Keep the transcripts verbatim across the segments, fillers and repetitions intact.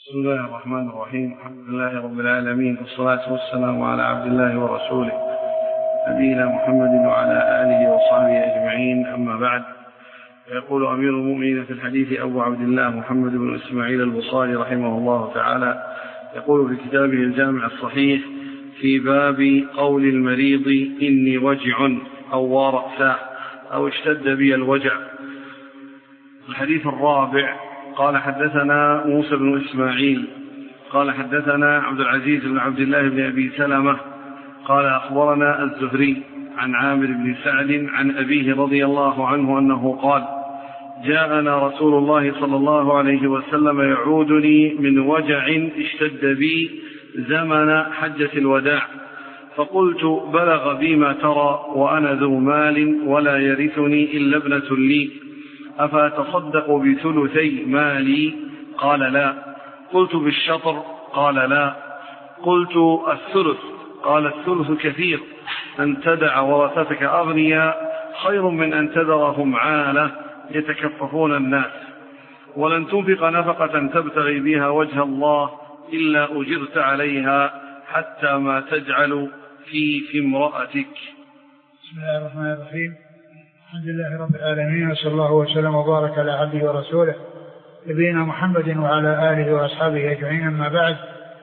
بسم الله الرحمن الرحيم. الحمد لله رب العالمين، والصلاة والسلام على عبد الله ورسوله نبينا محمد وعلى آله وصحبه أجمعين، أما بعد. يقول أمير المؤمنين في الحديث أبو عبد الله محمد بن إسماعيل البصاري رحمه الله تعالى، يقول في كتابه الجامع الصحيح في باب قول المريض إني وجع أو وارأسا أو اشتد بي الوجع. الحديث الرابع: قال حدثنا موسى بن إسماعيل قال حدثنا عبد العزيز بن عبد الله بن أبي سلمة قال أخبرنا الزهري عن عامر بن سعد عن أبيه رضي الله عنه أنه قال: جاءنا رسول الله صلى الله عليه وسلم يعودني من وجع اشتد بي زمن حجة الوداع، فقلت: بلغ بي ما ترى وأنا ذو مال ولا يرثني إلا ابنة لي، أفأتصدق بثلثي مالي؟ قال: لا. قلت: بالشطر؟ قال: لا. قلت: الثلث؟ قال: الثلث كثير، أن تدع ورثتك أغنياء خير من أن تذرهم عالة يتكففون الناس، ولن تنفق نفقة تبتغي بها وجه الله إلا أجرت عليها حتى ما تجعل في في امرأتك. بسم الله الرحمن الرحيم. الحمد لله رب العالمين، وصلى الله وسلم وبارك على عبده ورسوله نبينا محمد وعلى آله وأصحابه أجمعين، أما بعد.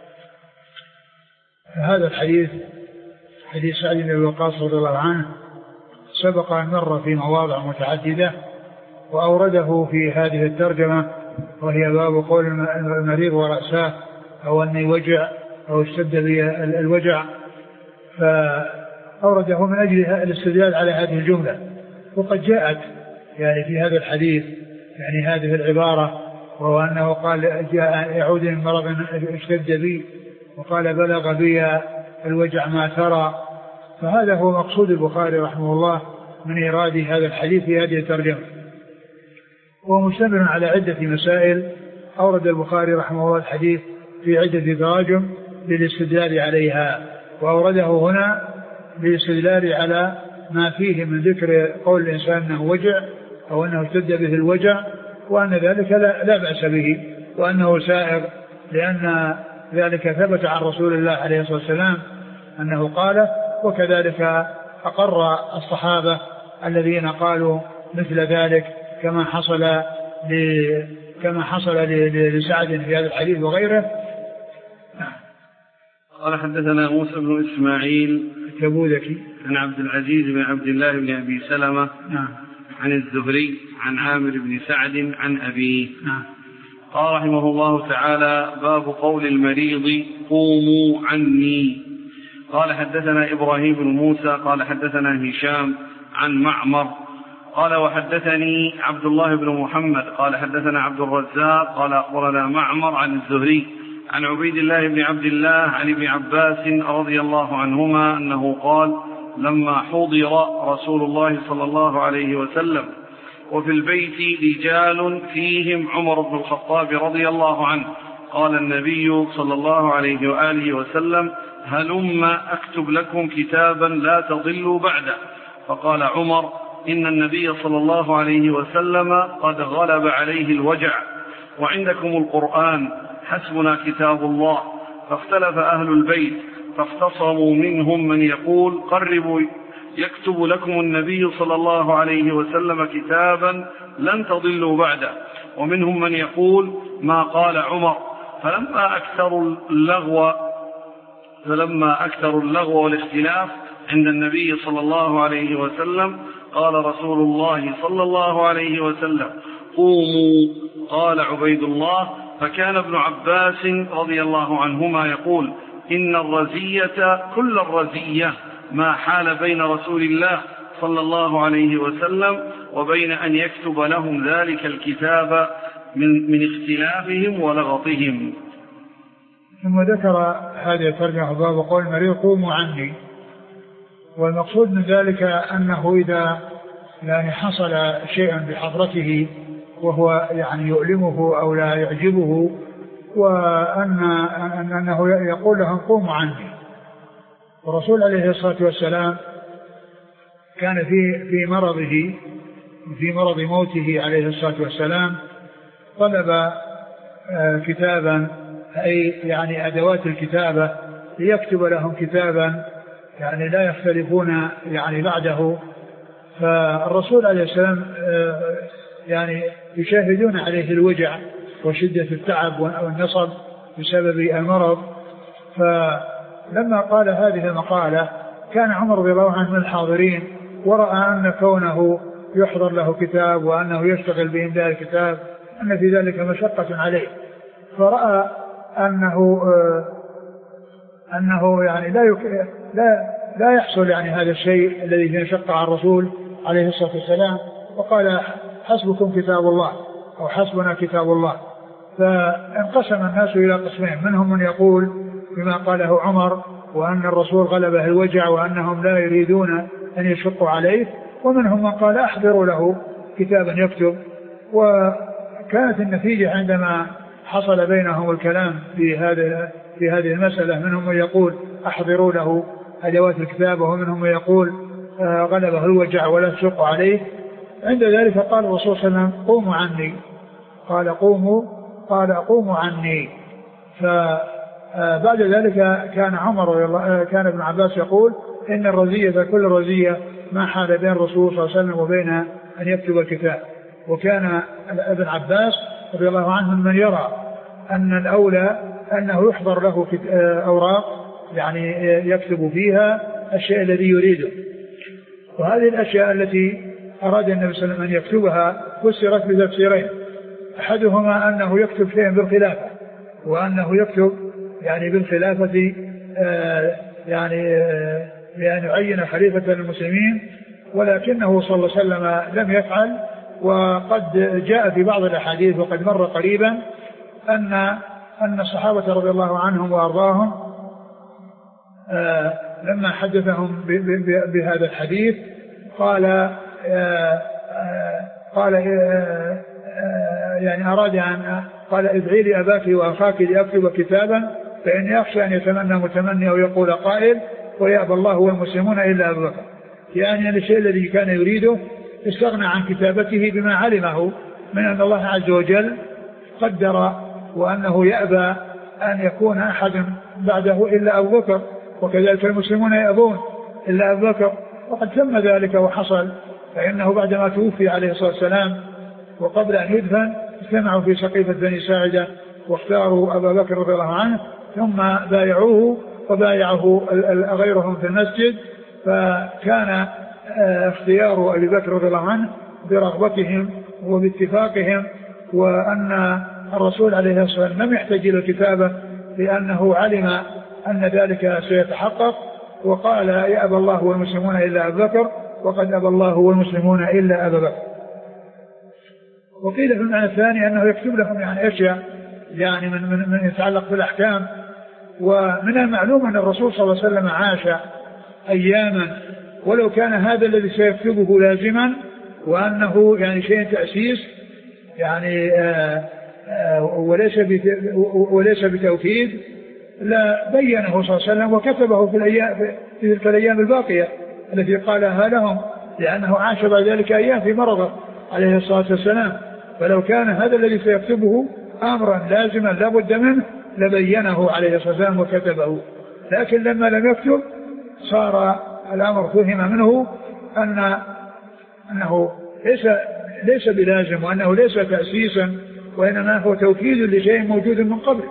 هذا الحديث حديث سعد بن أبي وقاص رضي الله عنه سبق أن مر في مواضع متعددة، وأورده في هذه الترجمة، وهي باب قول المريض ورأساه أو أني وجع أو اشتد بي الوجع، فأورده من أجل الاستدلال على هذه الجملة. وقد جاءت يعني في هذا الحديث يعني هذه العبارة، وهو أنه قال: جاء يعود من مرض اشتد بي، وقال: بلغ بي الوجع ما ترى. فهذا هو مقصود البخاري رحمه الله من إيراد هذا الحديث في هذه الترجمة، وهو مشتمل على عدة مسائل. أورد البخاري رحمه الله الحديث في عدة تراجم للاستدلال عليها، وأورده هنا للاستدلال على ما فيه من ذكر قول الإنسان أنه وجع أو أنه اشتد به الوجع، وأن ذلك لا, لا بأس به، وأنه سائر، لأن ذلك ثبت عن رسول الله عليه الصلاة والسلام أنه قال، وكذلك أقر الصحابة الذين قالوا مثل ذلك، كما حصل كما حصل لسعد في هذا الحديث وغيره. قال حدثنا موسى بن إسماعيل التبوذكي عن عبد العزيز بن عبد الله بن أبي سلمة نعم. عن الزهري عن عامر بن سعد عن أبيه نعم. قال رحمه الله تعالى: باب قول المريض قوموا عني. قال حدثنا إبراهيم بن موسى قال حدثنا هشام عن معمر قال وحدثني عبد الله بن محمد قال حدثنا عبد الرزاق قال أخبرنا معمر عن الزهري عن عبيد الله بن عبد الله عن ابن عباس رضي الله عنهما أنه قال: لما حضر رسول الله صلى الله عليه وسلم وفي البيت رجال فيهم عمر بن الخطاب رضي الله عنه، قال النبي صلى الله عليه وآله وسلم: هلم أكتب لكم كتابا لا تضلوا بعده. فقال عمر: إن النبي صلى الله عليه وسلم قد غلب عليه الوجع، وعندكم القرآن، حسبنا كتاب الله. فاختلف أهل البيت فاختصموا، منهم من يقول: قربوا يكتب لكم النبي صلى الله عليه وسلم كتابا لن تضلوا بعده، ومنهم من يقول ما قال عمر. فلما أكثروا اللغو فلما أكثروا اللغو والاختلاف عند النبي صلى الله عليه وسلم قال رسول الله صلى الله عليه وسلم: قوموا. قال عبيد الله: فكان ابن عباس رضي الله عنهما يقول: إن الرزية كل الرزية ما حال بين رسول الله صلى الله عليه وسلم وبين أن يكتب لهم ذلك الكتاب من, من اختلافهم ولغطهم. ثم ذكر هذه الترجمة باب قول المريض قوموا عني، والمقصود من ذلك أنه إذا يعني حصل شيء بحضرته وهو يعني يؤلمه أو لا يعجبه، وأن أنه يقول لهم قوموا عني. والرسول عليه الصلاة والسلام كان في في مرضه في مرض موته عليه الصلاة والسلام طلب كتابا أي يعني أدوات الكتابة ليكتب لهم كتابا يعني لا يختلفون يعني بعده. فالرسول عليه السلام يعني يشاهدون عليه الوجع وشدة التعب والنصب بسبب المرض. فلما قال هذه المقالة كان عمر رضي الله عنه من الحاضرين، ورأى أن كونه يحضر له كتاب وأنه يشتغل بإملاء الكتاب أن في ذلك مشقة عليه، فرأى أنه أنه يعني لا يك... لا لا يحصل يعني هذا الشيء الذي فيه مشقة على الرسول عليه الصلاة والسلام، وقال حسبكم كتاب الله أو حسبنا كتاب الله. فانقسم الناس إلى قسمين، منهم من يقول بما قاله عمر وأن الرسول غلبه الوجع وأنهم لا يريدون أن يشقوا عليه، ومنهم من قال أحضروا له كتابا يكتب. وكانت النتيجة عندما حصل بينهم الكلام في هذه في هذه المسألة، منهم من يقول أحضروا له أدوات الكتابة، ومنهم من يقول غلبه الوجع ولا تشقوا عليه. عند ذلك قال الرسول صلى الله عليه وسلم قوموا عني، قال قوموا قال قوموا عني. فبعد ذلك كان عمر كان ابن عباس يقول إن الرزية كل رزية ما حال بين الرسول صلى الله عليه وسلم وبين أن يكتب الكتاب. وكان ابن عباس رضي الله عنه من يرى أن الأولى أنه يحضر له أوراق يعني يكتب فيها الشيء الذي يريده. وهذه الأشياء التي أراد النبي صلى الله عليه وسلم أن يكتبها فسرت بتفسيرين، أحدهما أنه يكتب شيئا بالخلافة، وأنه يكتب يعني بالخلافة آه يعني آه بأن يعين خليفة للمسلمين، ولكنه صلى الله عليه وسلم لم يفعل. وقد جاء في بعض الأحاديث وقد مر قريبا أن أن الصحابة رضي الله عنهم وأرضاهم آه لما حدثهم بهذا الحديث قال آه آه قال آه آه يعني أراد أن قال ادعي لي أباك وأخاك لأكتب كتابا فإني أخشى أن يتمنى متمني أو يقول قائل ويأبى الله والمسلمون إلا أبو بكر. يعني الشيء الذي كان يريده استغنى عن كتابته بما علمه من أن الله عز وجل قدر وأنه يأبى أن يكون أحد بعده إلا أبو بكر، وكذلك المسلمون يأبون إلا أبو بكر، وقد تم ذلك وحصل. فإنه بعدما توفي عليه الصلاة والسلام وقبل أن يدفن اجتمعوا في سقيفة بني ساعدة واختاروا أبا بكر رضي الله عنه، ثم بايعوه وبايعه غيرهم في المسجد. فكان اختيار أبي بكر رضي الله عنه برغبتهم وباتفاقهم، وأن الرسول عليه الصلاة والسلام لم يحتاج إلى الكتابة لأنه علم أن ذلك سيتحقق، وقال يأبى الله والمسلمون إلا أبا بكر، وقد أبى الله والمسلمون إلا أبا بكر. وقيل في المعنى الثاني أنه يكتب لهم يعني أشياء يعني من, من, من يتعلق بالأحكام. ومن المعلوم أن الرسول صلى الله عليه وسلم عاش أياما، ولو كان هذا الذي سيكتبه لازما وأنه يعني شيء تأسيس يعني آآ آآ وليس وليس بتوكيد لا بينه صلى الله عليه وسلم وكتبه في الأيام في تلك الأيام الباقية التي قالها لهم، لأنه عاش بعد ذلك أيام في مرضه عليه الصلاة والسلام. فلو كان هذا الذي سيكتبه أمرا لازما لا بد منه لبينه عليه الصلاة والسلام وكتبه، لكن لما لم يكتب صار الأمر فهم منه أن أنه ليس ليس بلازم، وأنه ليس تأسيسا، وإنما هو توكيد لشيء موجود من قبل.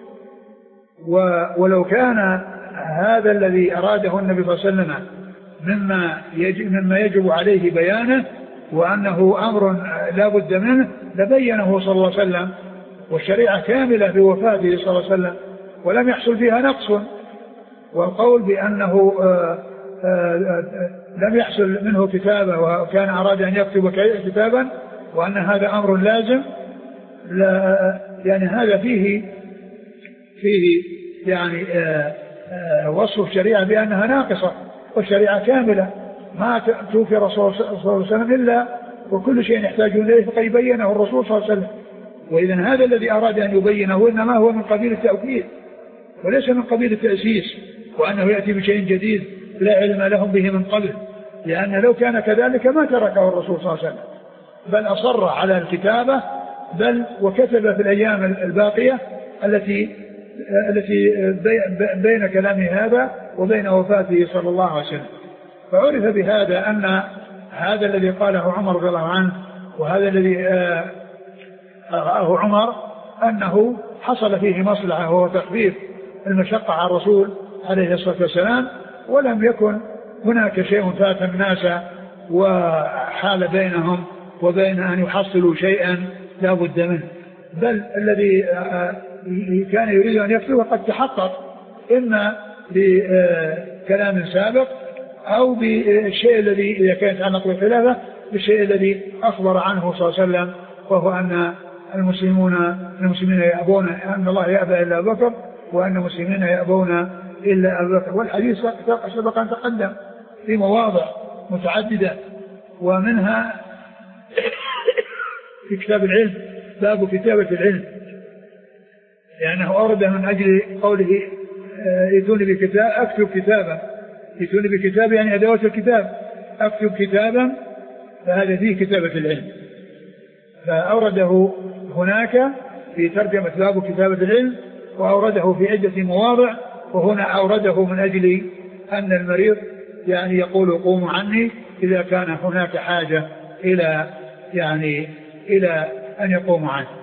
ولو كان هذا الذي أراده النبي صلى الله عليه وسلم مما يجب, مما يجب عليه بيانه وأنه أمر لا بد منه لبينه صلى الله عليه وسلم، والشريعة كاملة بوفاته صلى الله عليه وسلم ولم يحصل فيها نقص. والقول بأنه آآ آآ لم يحصل منه كتابة وكان أراد أن يكتب كتابا وأن هذا أمر لازم، لا يعني هذا فيه فيه يعني آآ آآ وصف الشريعة بأنها ناقصة، والشريعة كاملة ما توفي الرسول صلى الله عليه وسلم إلا وكل شيء يحتاجون إليه فقد يبينه الرسول صلى الله عليه وسلم. وإذا هذا الذي أراد أن يبينه إنما هو من قبيل التأكيد وليس من قبيل التأسيس، وأنه يأتي بشيء جديد لا علم لهم به من قبل، لأن لو كان كذلك ما تركه الرسول صلى الله عليه وسلم، بل أصر على الكتابة، بل وكتب في الأيام الباقية التي التي بين كلامه هذا وبين وفاته صلى الله عليه وسلم. فعرف بهذا أن هذا الذي قاله عمر رضي الله عنه وهذا الذي رآه عمر أنه حصل فيه مصلحة وهو تخفيف المشقة على الرسول عليه الصلاة والسلام، ولم يكن هناك شيء فات الناس وحال بينهم وبين أن يحصلوا شيئا لا بد منه، بل الذي كان يريد أن يكتبه قد تحقق إما بكلام سابق أو بالشيء الذي إذا كانت يتعلق بالخلافة بالشيء الذي أخبر عنه صلى الله عليه وسلم، وهو أن المسلمون المسلمين يأبون أن الله يأبى إلا أبو بكر وأن المسلمين يأبون إلا أبو بكر. والحديث سبق أن تقدم في مواضع متعددة، ومنها في كتاب العلم باب كتابة العلم، لأنه أورد من أجل قوله ائتوني بكتاب أكتب كتابا، ائتوني بكتاب يعني أدوات الكتاب، أكتب كتابا، فهذا فيه كتابة العلم، فأورده هناك في ترجمة باب كتابة العلم، وأورده في عدة مواضع، وهنا أورده من أجل أن المريض يعني يقول قوموا عني إذا كان هناك حاجة إلى يعني إلى أن يقوموا عنه.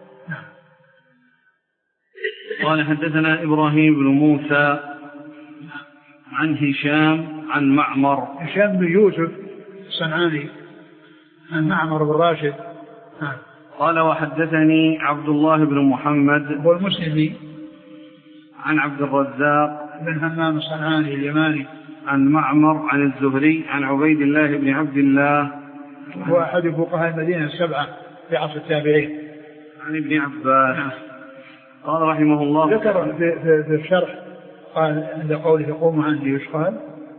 قال حدثنا إبراهيم بن موسى عن هشام عن معمر هشام بن يوسف الصنعاني عن معمر بن راشد. قال وحدثني عبد الله بن محمد هو المسلمي عن عبد الرزاق بن همام الصنعاني اليماني عن معمر عن الزهري عن عبيد الله بن عبد الله هو أحد فقهاء المدينة السبعة في عصر التابعين عن ابن عباس. قال رحمه الله ذكر في, في, في الشرح قال عند قوله قوموا عني وش قال؟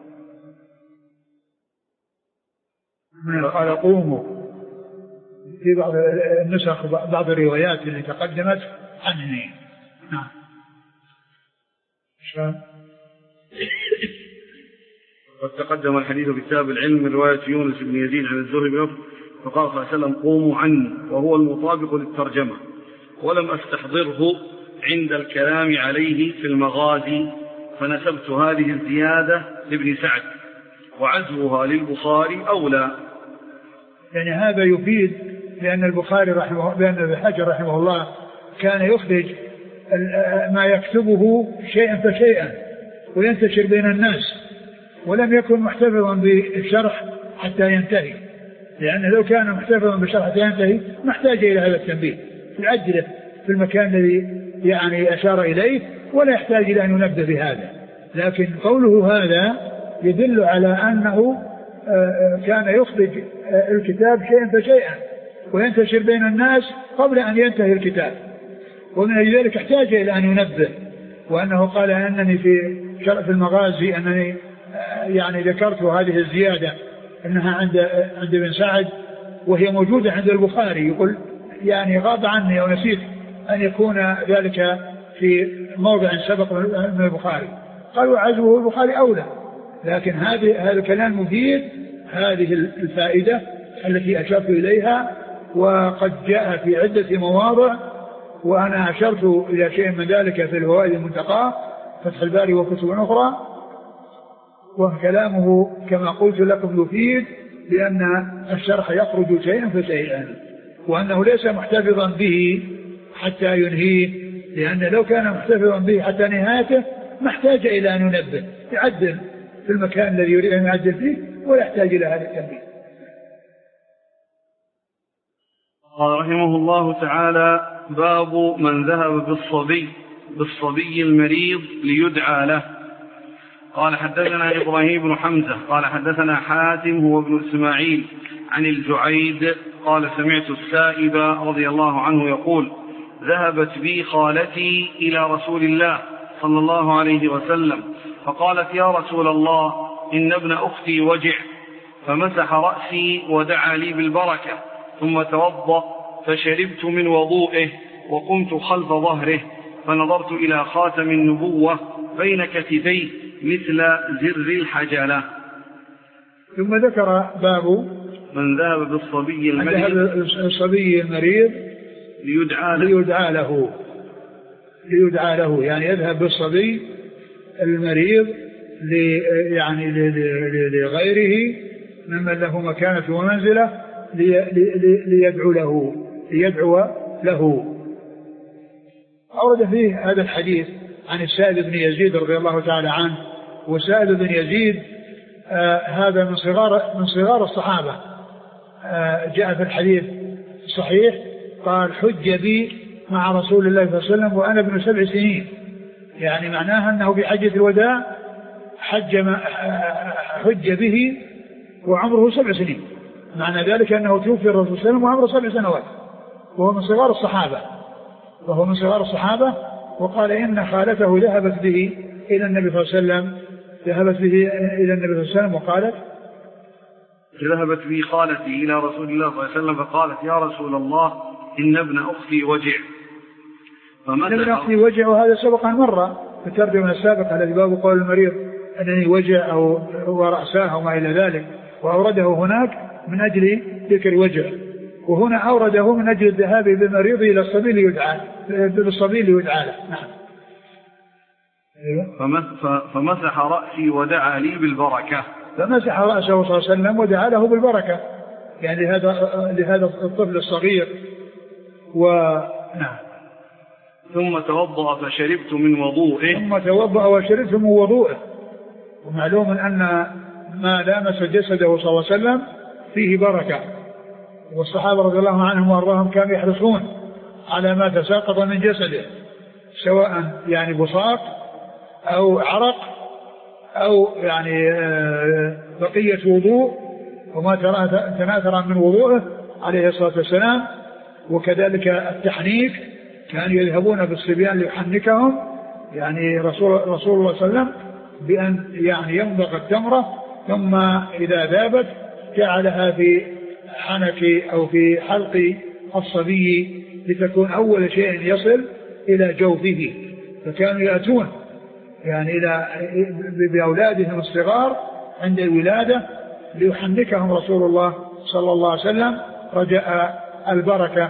قال قوموا في بعض النسخ بعض الروايات اللي تقدمت عني. نعم. شلون؟ وقد تقدم الحديث بكتاب العلم من رواية يونس بن يزيد عن الزهري بن عمرو فقال صلى الله عليه وسلم قوموا عني، وهو المطابق للترجمة، ولم أستحضره عند الكلام عليه في المغازي، فنسبت هذه الزيادة لابن سعد، وعزوها للبخاري أولى. يعني هذا يفيد لأن البخاري رحمه بأن ابن حجر رحمه الله كان يخرج ما يكتبه شيئا فشيئا وينتشر بين الناس، ولم يكن محتفظا بالشرح حتى ينتهي، لأنه لو كان محتفظا بالشرح حتى ينتهي ما احتاج إلى هذا التنبيه، يعجله في المكان الذي يعني أشار إليه ولا يحتاج إلى أن ينبه بهذا. لكن قوله هذا يدل على أنه كان يخرج الكتاب شيئا فشيئا وينتشر بين الناس قبل أن ينتهي الكتاب، ومن أجل ذلك احتاج إلى أن ينبه، وأنه قال أنني في شرف المغازي أنني يعني ذكرت هذه الزيادة أنها عند عند ابن سعد وهي موجودة عند البخاري، يقول يعني غاب عني أو نسيت أن يكون ذلك في موضع سبق من البخاري. قالوا عزوه البخاري أولى، لكن هذه هذا الكلام مفيد هذه الفائدة التي أشرت إليها، وقد جاء في عدة مواضع، وأنا أشرت إلى شيء من ذلك في الفوائد المنتقاة فتح الباري وكتب أخرى. وكلامه كما قلت لكم يفيد لأن الشرح يخرج شيئا فشيئا، وأنه ليس محتفظا به حتى ينهيه، لأن لو كان محتفظا به حتى نهايته ما احتاج إلى أن ينبه، يعدل في المكان الذي يريد أن يعدل فيه ولا يحتاج إلى هذا التنبيه. قال رحمه الله تعالى باب من ذهب بالصبي بالصبي المريض ليدعى له. قال حدثنا إبراهيم بن حمزة قال حدثنا حاتم هو ابن إسماعيل عن الجعيد قال سمعت السائب رضي الله عنه يقول ذهبت بي خالتي إلى رسول الله صلى الله عليه وسلم فقالت يا رسول الله إن ابن أختي وجع، فمسح رأسي ودعا لي بالبركة، ثم توضأ فشربت من وضوئه وقمت خلف ظهره فنظرت إلى خاتم النبوة بين كتفيه مثل زر الحجلة. ثم ذكر باب من ذهب بالصبي المريض الصبي المريض ليدعى له, ليدعى له. ليدعى له، يعني يذهب بالصبي المريض يعني لغيره ممن له مكانة ومنزلة ليدعو له ليدعو له. أورد فيه هذا الحديث عن السائب بن يزيد رضي الله تعالى عنه. وسائب بن يزيد آه هذا من صغار من صغار الصحابة. آه جاء في الحديث الصحيح قال حج بي مع رسول الله صلى الله عليه وسلم وأنا ابن سبع سنين، يعني معناها أنه في حجة الوداع حج, حج به وعمره سبع سنين، معنى ذلك أنه توفي الرسول صلى الله عليه وسلم وعمره سبع سنوات، وهو من صغار الصحابة وهو من صغار الصحابة. وقال إن خالته ذهبت به إلى النبي صلى الله عليه وسلم ذهبت به إلى النبي صلى الله عليه وسلم وقالت ذهبت بي خالتي إلى رسول الله صلى الله عليه وسلم فقالت يا رسول الله إن ابن أختي وجع. إن ابن أختي وجع، وهذا سبق أن مر في الترجمة السابقة الذي باب قول المريض أنني وجع أو ورأساه أو ما إلى ذلك، وأورده هناك من أجل ذكر وجع، وهنا أورده من أجل الذهاب بالمريض إلى الصبي ليدعى بالصبي ليدعى له. نعم. فمسح رأسي ودعا لي بالبركة. فمسح رأسه صلى الله عليه وسلم ودعا له بالبركة، يعني لهذا لهذا الطفل الصغير. ونعم. ثم توضأ فشربت من وضوئه. ثم توضأ وشربت من وضوئه. ومعلوم أن ما لامس جسده صلى الله عليه وسلم فيه بركة، والصحابة رضي الله عنهم وارضاهم كانوا يحرصون على ما تساقط من جسده، سواء يعني بصاق أو عرق أو يعني بقية وضوء وما تناثر من وضوءه عليه الصلاة والسلام. وكذلك التحنيك، كانوا يذهبون بالصبيان ليحنكهم، يعني رسول, رسول الله صلى الله عليه وسلم بأن يعني يمضغ التمرة ثم إذا ذابت جعلها في حنك أو في حلق الصبي لتكون أول شيء يصل إلى جوفه. فكانوا يأتون يعني إلى بأولادهم الصغار عند الولادة ليحنكهم رسول الله صلى الله عليه وسلم رجاء البركة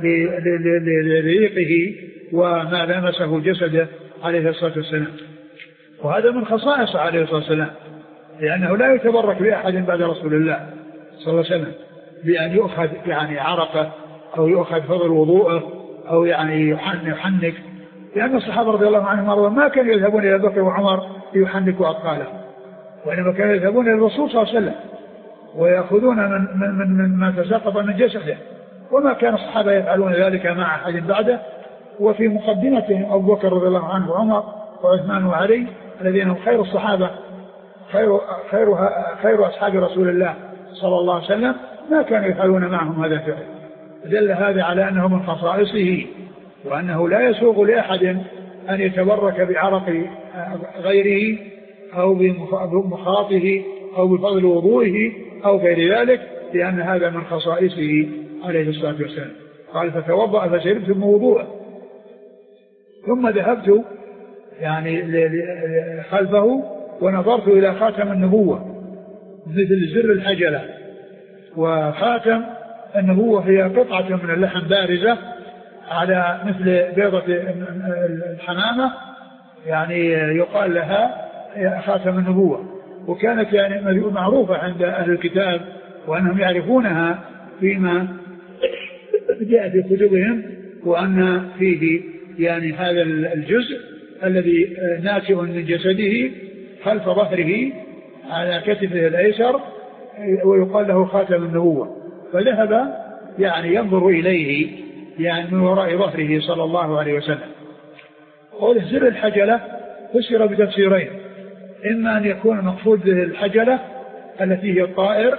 لريقه وما لمسه جسده عليه الصلاة والسلام. وهذا من خصائص عليه الصلاة والسلام، لأنه لا يتبرك بأحد بعد رسول الله صلى الله عليه وسلم بأن يؤخذ يعني عرقه أو يؤخذ فضل وضوءه أو يعني يحنك، لأن الصحابة رضي الله عنهم ما كانوا يذهبون إلى بكر وعمر ليحنكوا أطفاله، وإنما كانوا يذهبون إلى الرسول صلى الله عليه وسلم ويأخذون من, من, من, من ما تساقط من جسده، وما كان الصحابة يفعلون ذلك مع أحد بعده. وفي مقدمتهم أبو بكر رضي الله عنه وعمر وعثمان وعلي الذين هم خير الصحابة خير, خير, خير أصحاب رسول الله صلى الله عليه وسلم، ما كانوا يفعلون معهم هذا الفعل. دل هذا على أنه من خصائصه، وأنه لا يسوغ لأحد أن يتبرك بعرق غيره أو بمخاطه أو بفضل وضوئه أو غير ذلك، لأن هذا من خصائصه عليه الصلاة والسلام. قال فتوضأ فشربت من وضوءه. ثم ذهبت يعني خلفه ونظرت إلى خاتم النبوة مثل زر الحجلة. وخاتم النبوة هي قطعة من اللحم بارزة على مثل بيضة الحمامة، يعني يقال لها خاتم النبوة. وكانت يعني معروفة عند أهل الكتاب وأنهم يعرفونها فيما جاء في كتبهم، وأن فيه يعني هذا الجزء الذي ناتئ من جسده خلف ظهره على كتفه الأيسر، ويقال له خاتم النبوة. فذهب يعني ينظر إليه يعني من وراء ظهره صلى الله عليه وسلم. قوله زر الحجلة فسر بتفسيرين، إما أن يكون مقصود به الحجلة التي هي الطائر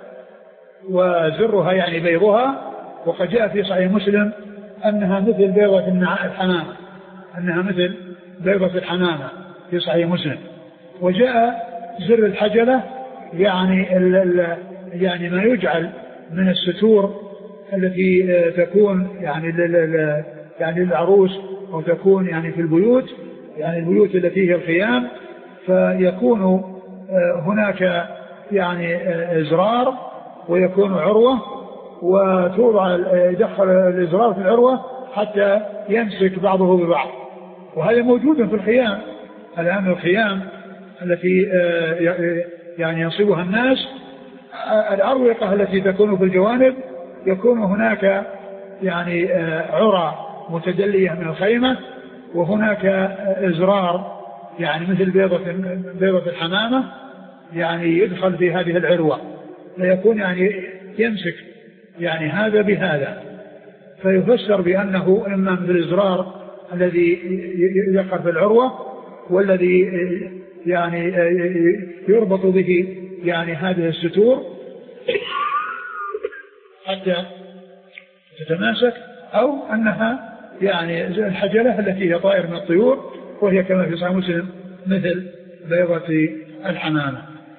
وزرها يعني بيضها، وقد جاء في صحيح مسلم أنها مثل بيضة الحمامة أنها مثل بيضة الحمامة في صحيح مسلم. وجاء زر الحجلة يعني ال ال يعني ما يجعل من الستور التي تكون يعني ل يعني العروس أو تكون يعني في البيوت، يعني البيوت التي هي الخيام، فيكون هناك يعني إزرار ويكون عروة، وتوضع يدخل الإزرار في العروة حتى يمسك بعضه ببعض، وهذا موجود في الخيام الآن. الخيام التي يعني ينصبها الناس، الأروقة التي تكون في الجوانب يكون هناك يعني عرى متدلية من الخيمة، وهناك إزرار يعني مثل بيضة بيضة الحمامة يعني يدخل في هذه العروة، فيكون يعني يمسك يعني هذا بهذا، فيفسر بأنه إما من الإزرار الذي يقع في العروة والذي يعني يربط به يعني هذه الستور حتى تتماسك، أو أنها يعني الحجلة التي هي طائر من الطيور، وهي كما في صحيح مسلم مثل بيضة الحمامة.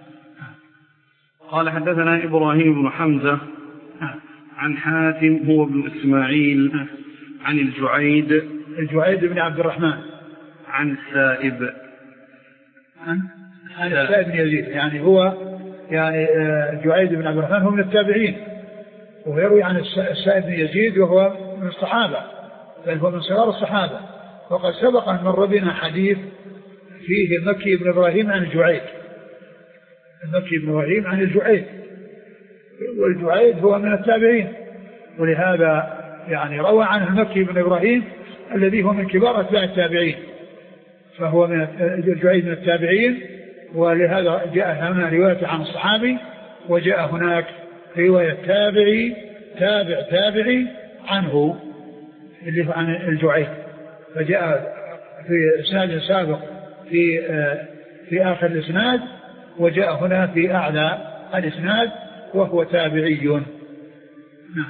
قال حدثنا إبراهيم بن حمزة عن حاتم هو ابن إسماعيل عن الجعيد الجعيد بن عبد الرحمن عن السائب عن, عن السائب بن يزيد، يعني هو يعني الجعيد بن عبد الرحمن هو من التابعين، ويروي عن السائب بن يزيد وهو من الصحابة، بل هو من صغار الصحابة. وقد سبق أن مر بنا حديث فيه مكي بن إبراهيم عن الجعيد، مكي بن إبراهيم عن الجعيد، والجعيد هو من التابعين، ولهذا يعني روى عنه مكي بن إبراهيم الذي هو من كبار أتباع التابعين، فهو من الجعيد من التابعين، ولهذا جاء هنا رواية عن الصحابي، وجاء هناك رواية تابعي تابع تابعي عنه اللي هو عن الجعيد، فجاء في إسناد سابق في في آخر الإسناد، وجاء هنا في أعلى الإسناد وهو تابعي. نعم.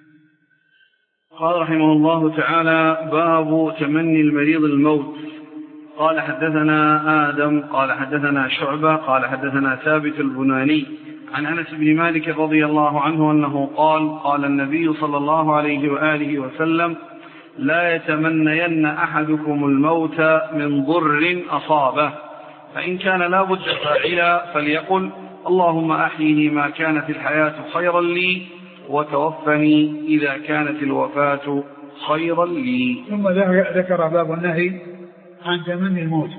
قال رحمه الله تعالى: باب تمني المريض الموت. قال حدثنا آدم قال حدثنا شعبة قال حدثنا ثابت البناني عن أنس بن مالك رضي الله عنه أنه قال: قال النبي صلى الله عليه وآله وسلم: لا يتمنين أحدكم الموت من ضر أصابه، فإن كان لا بد فاعلا فليقل: اللهم أحيني ما كانت الحياة خيرا لي، وتوفني إذا كانت الوفاة خيرا لي. ثم ذكر باب النهي عن تمني الموت.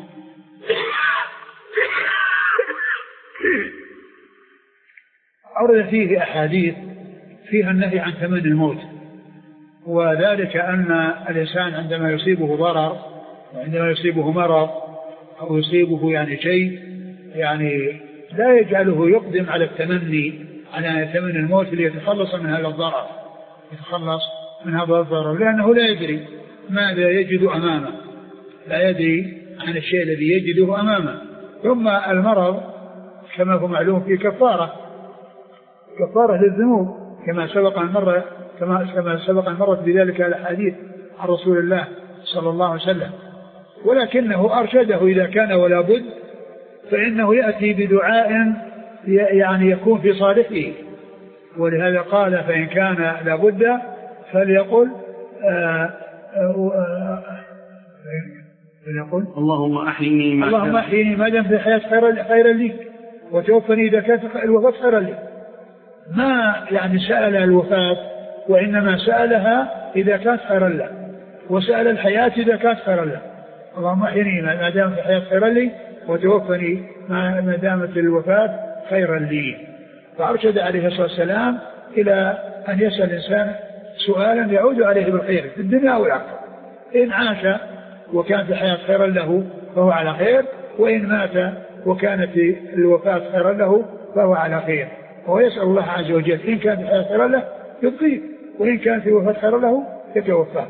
أورد فيه أحاديث فيها النهي عن تمني الموت، وذلك أن الإنسان عندما يصيبه ضرر وعندما يصيبه مرض أو يصيبه يعني شيء يعني لا يجعله يقدم على التمني على يتمنى الموت ليتخلص من هذا الضرر، يتخلص من هذا الضرر، لأنه لا يدري ماذا يجد أمامه، لا يدري عن الشيء الذي يجده أمامه. ثم المرض كما هو معلوم في كفارة كفارة للذنوب، كما سبق أن مر كما كما سبق أن مرت بذلك الحديث عن رسول الله صلى الله عليه وسلم، ولكنه أرشده إذا كان ولا بد فإنه يأتي بدعاء يعني يكون في صالحه، ولهذا قال: فإن كان لا بد فليقل آآ آآ فليقل اللهم أحيني ما اللهم أحيني ما دام في الحياة خيرا لي، وتوفني إذا كانت الوفاة خيرا لي. ما يعني سأل الوفاة، وإنما سألها إذا كانت خيرا له، وسأل الحياة إذا كانت خيرا له. اللهم أحيني ما دام في الحياة خيرا لي، وتوفني ما دامت الوفاة خيرا لي. فأرشد عليه الصلاة والسلام إلى أن يسأل الإنسان سؤالا يعود عليه بالخير في الدنيا والآخرة. إن عاش وكانت الحياة خيرا له فهو على خير، وإن مات وكانت الوفاة خيرا له فهو على خير. وهو يسأل الله عز وجل إن كانت الحياة خيرا له يبقيه، وإن كانت الوفاة خيرا له يتوفاه.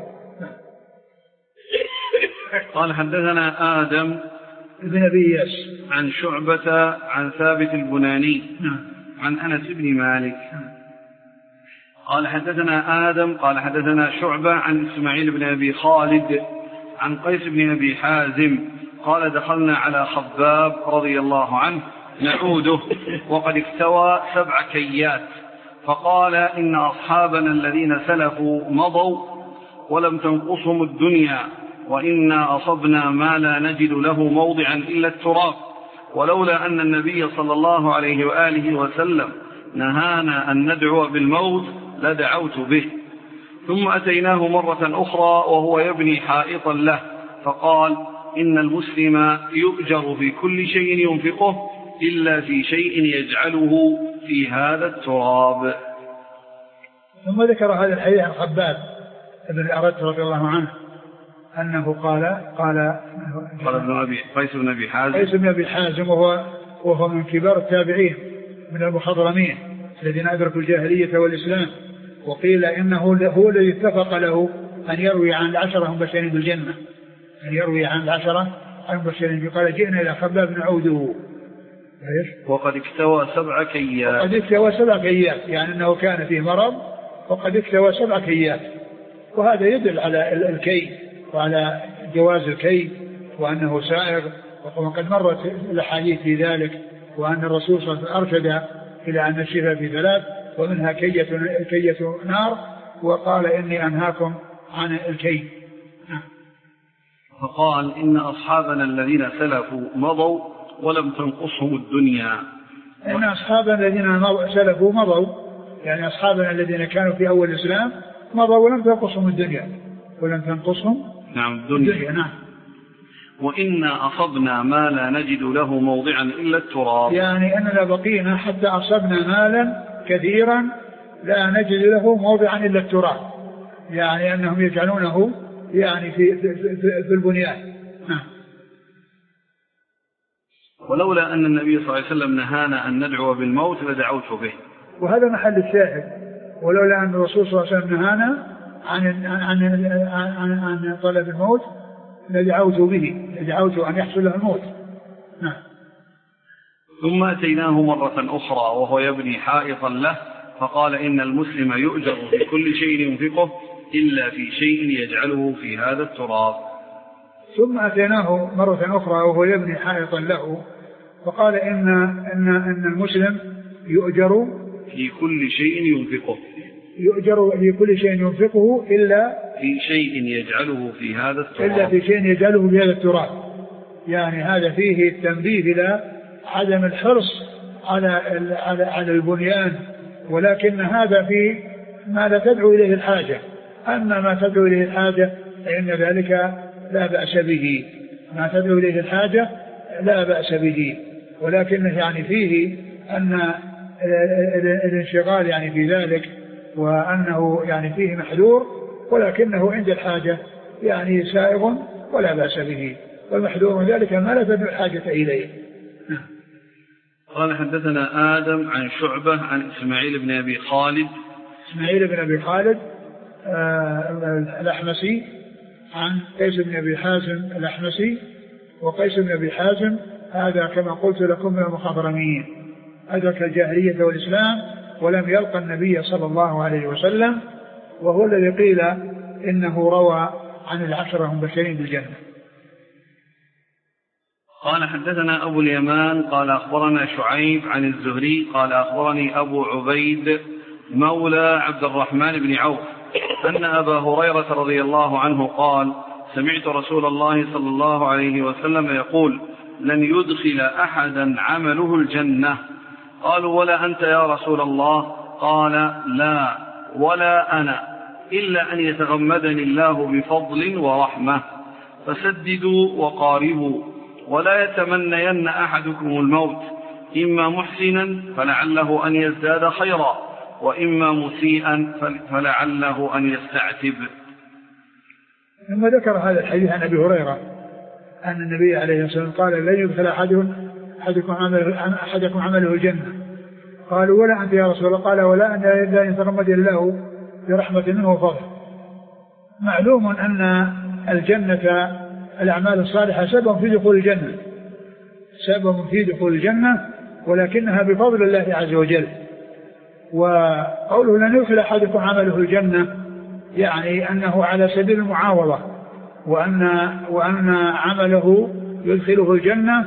قال حدثنا آدم ابن أبي إياس عن شعبة عن ثابت البناني عن أنس بن مالك قال حدثنا آدم قال حدثنا شعبة عن إسماعيل بن أبي خالد عن قيس بن أبي حازم قال: دخلنا على خباب رضي الله عنه نعوده وقد اكتوى سبع كيات، فقال: إن أصحابنا الذين سلفوا مضوا ولم تنقصهم الدنيا، وإنا أصبنا ما لا نجد له موضعا إلا التراب، ولولا أن النبي صلى الله عليه وآله وسلم نهانا أن ندعو بالموت لدعوت به. ثم أتيناه مرة أخرى وهو يبني حائطا له، فقال إن المسلم يؤجر في كل شيء ينفقه إلا في شيء يجعله في هذا التراب. ثم ذكر هذا الحديث عن خباب بن الأرد رضي الله عنه أنه قال قال قال ابن أبي قيس بن أبي حازم قيس بن أبي حازم وهو وهو من كبار التابعين من المخضرمين الذين أدركوا الجاهلية والإسلام، وقيل إنه هو الذي اتفق له أن يروي عن العشرة مبشرين بالجنة، أن يروي عن العشرة المبشرين. قال جئنا إلى خباب نعوده وقد اكتوى سبع كيات وقد اكتوى سبع كيات يعني أنه كان فيه مرض وقد اكتوى سبع كيات، وهذا يدل على الكي وعلى جواز الكي وأنه سائغ، وقد مرت الأحاديث في ذلك، وأن الرسول صلى الله عليه وسلم أرشد إلى أن الشفاء في ثلاث ومنها كية, كية نار، وقال إني أنهاكم عن الكي. فقال إن أصحابنا الذين سلفوا مضوا ولم تنقصهم الدنيا. إن أصحابنا الذين سلفوا مضوا يعني أصحابنا الذين كانوا في أول الإسلام مضوا ولم تنقصهم الدنيا ولم تنقصهم نعم الدنيا, الدنيا. نعم. وإنا أصبنا ما لا نجد له موضعا إلا التراب، يعني أننا بقينا حتى أصبنا مالا كثيرا لا نجد له موضعا إلا التراب، يعني أنهم يجعلونه يعني في, في, في, في البنيان. نعم. ولولا أن النبي صلى الله عليه وسلم نهانا أن ندعو بالموت لدعوت به، وهذا محل الشاهد. ولولا أن الرسول صلى الله عليه وسلم نهانا عن, عن, عن, عن, عن طلب الموت لدعوت به، لدعوت أن يحصل له الموت. نعم. ثم أتيناه مرة أخرى وهو يبني حائطا له فقال إن المسلم يؤجر في كل شيء ينفقه إلا في شيء يجعله في هذا التراب. ثم أتيناه مرة أخرى وهو يبني حائطا له فقال إن, إن, إن المسلم يؤجر في كل شيء ينفقه يؤجر في كل شيء ينفقه إلا في شيء يجعله في هذا التراب إلا في شيء يجعله في هذا التراب. يعني هذا فيه التنبيه إلى عدم الحرص على على على البنيان، ولكن هذا في ما لا تدعو إليه الحاجة. أما ما تدعو إليه الحاجة فإن ذلك لا بأس به، ما تدعو إليه الحاجة لا بأس به، ولكن يعني فيه أن الانشغال يعني في ذلك وأنه يعني فيه محذور، ولكنه عند الحاجة يعني سائغ ولا بأس به، والمحذور ذلك ما لا تدعو الحاجة إليه. قال حدثنا آدم عن شعبة عن إسماعيل بن أبي خالد إسماعيل بن أبي خالد آه الأحمسي عن قيس بن أبي حازم الأحمسي، وقيس بن أبي حازم هذا كما قلت لكم من المخضرمين، أدرك الجاهلية والإسلام ولم يلقى النبي صلى الله عليه وسلم، وهو الذي قيل إنه روى عن العشرة المبشرين بالجنة. قال حدثنا أبو اليمان قال أخبرنا شعيب عن الزهري قال أخبرني أبو عبيد مولى عبد الرحمن بن عوف أن أبا هريرة رضي الله عنه قال سمعت رسول الله صلى الله عليه وسلم يقول لن يدخل أحدا عمله الجنة. قالوا ولا أنت يا رسول الله؟ قال لا ولا أنا إلا أن يتغمدني الله بفضل ورحمة، فسددوا وقاربوا ولا يتمنين أحدكم الموت، إما محسنا فلعله أن يزداد خيرا وإما مسيئا فلعله أن يستعتب. ثم ذكر هذا الحديث عن أبي هريرة أن النبي عليه الصلاة والسلام قال لن يدخل أحدكم عمله, أحدكم عمله الجنة. قالوا ولا أنت يا رسول الله؟ قال ولا أن لا يتغمد الله برحمة منه وفضل. معلوم أن الجنة الأعمال الصالحة سبب في دخول الجنة، سبب في دخول الجنة، ولكنها بفضل الله عز وجل. وقوله لن يدخل أحدكم عمله الجنة يعني أنه على سبيل المعاوضة، وأن, وأن عمله يدخله الجنة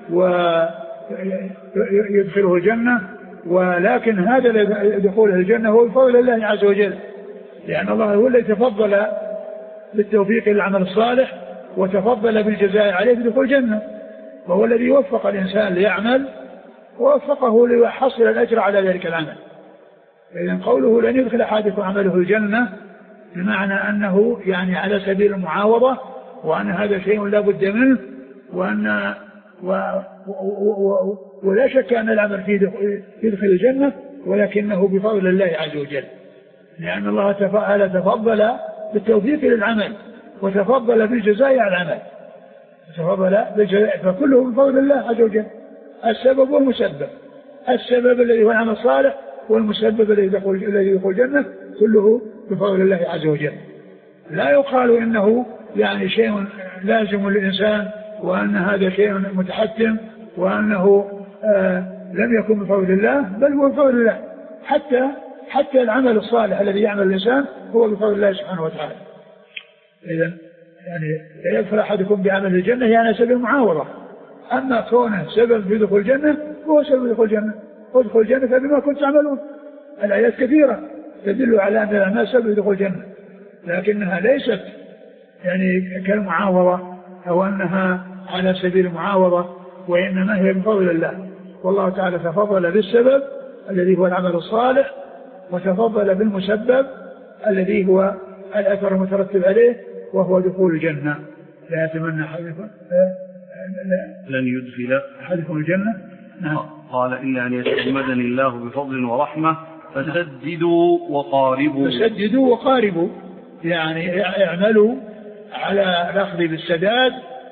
ويدخله الجنة، ولكن هذا دخوله الجنة هو بفضل الله عز وجل، لأن الله هو الذي تفضل بالتوفيق للعمل الصالح وتفضل بالجزاء عليه بدخول الجنة، وهو الذي وفق الإنسان ليعمل ووفقه ليحصل الأجر على ذلك العمل. إذن قوله لن يدخل أحدكم عمله الجنة بمعنى أنه يعني على سبيل المعاوضة، وأن هذا شيء لا بد منه، وأن و و و ولا شك أن العمل فيه يدخل الجنة، ولكنه بفضل الله عز وجل، لأن الله تعالى تفضل بالتوفيق للعمل وتفضل بالجزاء على العمل، تفضل بالجزاء، فكله بفضل الله عز وجل، السبب والمسبب، السبب الذي هو العمل الصالح والمسبب الذي يدخل الذي يدخل الجنة كله بفضل الله عز وجل. لا يقال إنه يعني شيء لازم للإنسان وأن هذا شيء متحتم وأنه آه لم يكن بفضل الله، بل هو بفضل الله. حتى حتى العمل الصالح الذي يعمل الإنسان هو بفضل الله سبحانه وتعالى. إذن يعني لا يدخل أحدكم بعمل الجنة يعني سبب معاوضة، أما كونه سبب في دخول الجنة هو سبب دخول الجنة، ودخول الجنة فبما كنت تعملون. الآيات كثيرة تدل على أن الأعمال سبب في دخول الجنة، لكنها ليست يعني كالمعاوضة أو أنها على سبيل المعاوضة، وإنما هي بفضل الله. والله تعالى تفضل بالسبب الذي هو العمل الصالح، وتفضل بالمسبب الذي هو الأثر المترتب عليه وهو دخول الجنة. لا يتمنى أحدكم لن يدخل أحدكم الجنة. نعم. قال إلا أن يتغمدني الله بفضل ورحمة فسددوا وقاربوا. فسددوا وقاربوا يعني اعملوا على الأخذ بالسداد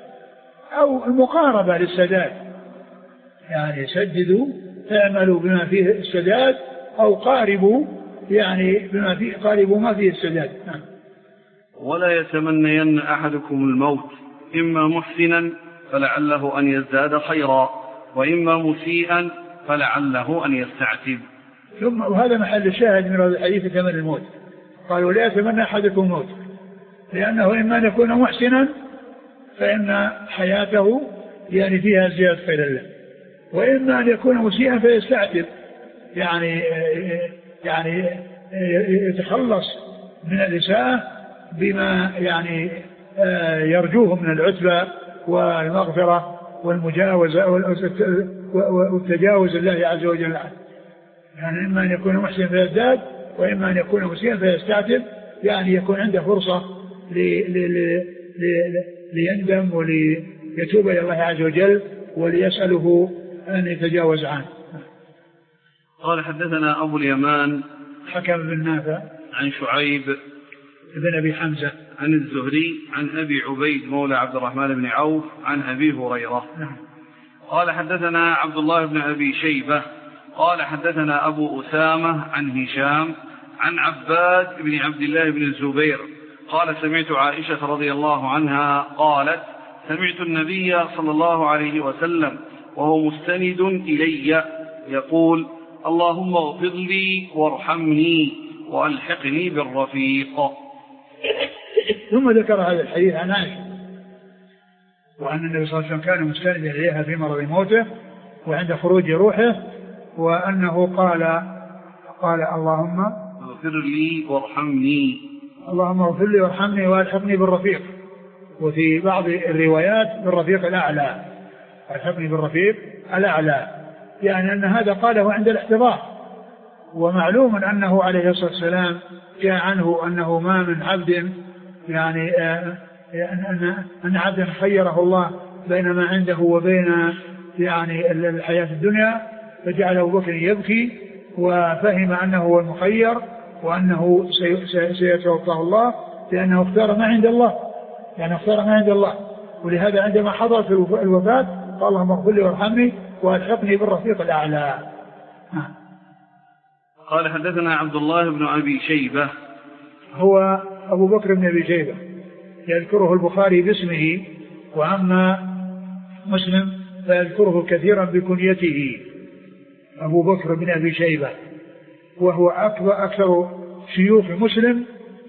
أو المقاربة للسداد، يعني سددوا اعملوا بما فيه السداد أو قاربوا يعني بما فيه قاربوا ما فيه السداد. نعم. ولا يتمنين أحدكم الموت إما محسنا فلعله أن يزداد خيرا، وإما مسيئا فلعله أن يستعتب. ثم وهذا محل الشاهد من هذا الحديث تمنى الموت. قالوا لا يتمنى أحدكم الموت، لأنه إما أن يكون محسنا فإن حياته يعني فيها زيادة خير الله، وإما أن يكون مسيئا فيستعتب يعني يعني يتخلص من الإساءة بما يعني يرجوه من العتبة والمغفرة والمجاوزة والتجاوز الله عز وجل. يعني إما أن يكون محسنا فيزداد، وإما أن يكون مسيئا فيستعتب، يعني يكون عنده فرصة لي لي لي لي ليندم وليتوب إلى الله عز وجل وليسأله أن يتجاوز عنه. قال حدثنا أبو اليمان حكم بن نافع عن شعيب بن أبي حمزة عن الزهري عن أبي عبيد مولى عبد الرحمن بن عوف عن أبي هريرة. نعم. قال حدثنا عبد الله بن أبي شيبة قال حدثنا أبو أسامة عن هشام عن عباد بن عبد الله بن الزبير قال سمعت عائشة رضي الله عنها قالت سمعت النبي صلى الله عليه وسلم وهو مستند إلي يقول اللهم اغفر لي وارحمني وألحقني بالرفيق. ثم ذكر هذا الحديث عن عائشة وأن النبي صلى الله عليه وسلم كان مستندا إليها في مرض موته وعند خروج روحه، وأنه قال قال اللهم اغفر لي وارحمني اللهم اغفر لي وارحمني والحقني بالرفيق، وفي بعض الروايات بالرفيق الأعلى، الحقني بالرفيق الأعلى، يعني أن هذا قاله عند الاحتضار. ومعلوم أنه عليه الصلاة والسلام جاء عنه أنه ما من عبد يعني أن أن عبدا خيره الله بين ما عنده وبين يعني الحياة الدنيا، فجعل أبو بكر يبكي وفهم أنه هو المخير وأنه سيتوفاه الله لأنه اختار ما عند الله، يعني اختار ما عند الله. ولهذا عندما حضر في الوفاة قال اللهم اغفر لي وارحمني والحقني بالرفيق الأعلى. قال حدثنا عبد الله بن أبي شيبة هو أبو بكر بن أبي شيبة يذكره البخاري باسمه، وأما مسلم فيذكره كثيرا بكنيته أبو بكر بن أبي شيبة، وهو أكبر أكثر شيوخ مسلم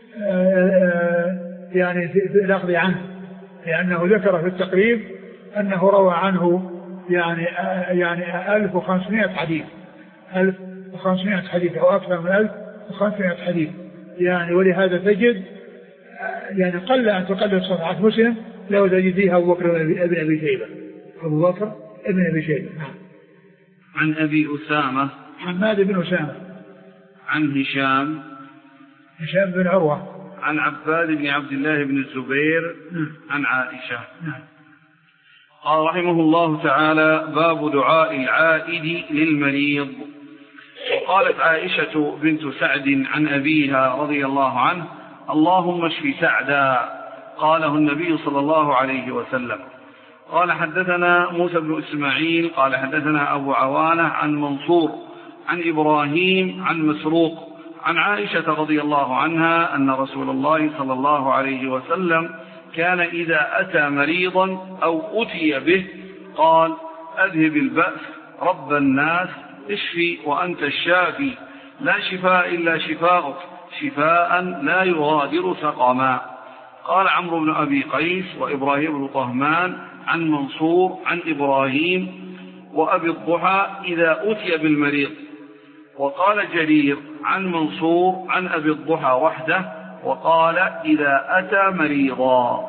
يعني في الأخذ عنه، لأنه ذكر في التقريب أنه روى عنه يعني يعني ألف وخمسمائة حديث ألف وخمسمائة حديث أو أكثر من ألف وخمسمائة حديث يعني. ولهذا تجد يعني قل أن تقلد صفحة مسلم لو تجد فيها أبو بكر بن أبي شيبة أبو بكر بن أبي شيبة. عن أبي أسامة حماد بن أسامة عن هشام هشام بن عروة عن عباد بن عبد الله بن الزبير عن عائشة. قال رحمه الله تعالى: باب دعاء العائد للمريض. وقالت عائشة بنت سعد عن أبيها رضي الله عنه: اللهم اشف سعدا. قاله النبي صلى الله عليه وسلم. قال حدثنا موسى بن إسماعيل قال حدثنا أبو عوانة عن منصور عن إبراهيم عن مسروق عن عائشة رضي الله عنها أن رسول الله صلى الله عليه وسلم كان إذا أتى مريضا أو أتي به قال: أذهب البأس رب الناس اشفي وأنت الشافي لا شفاء إلا شفاؤك شفاء لا يغادر سقما. قال عمرو بن أبي قيس وإبراهيم بن طهمان عن منصور عن إبراهيم وأبي الضحى إذا أتي بالمريض. وقال جرير عن منصور عن أبي الضحى وحده وقال إذا أتى مريضا.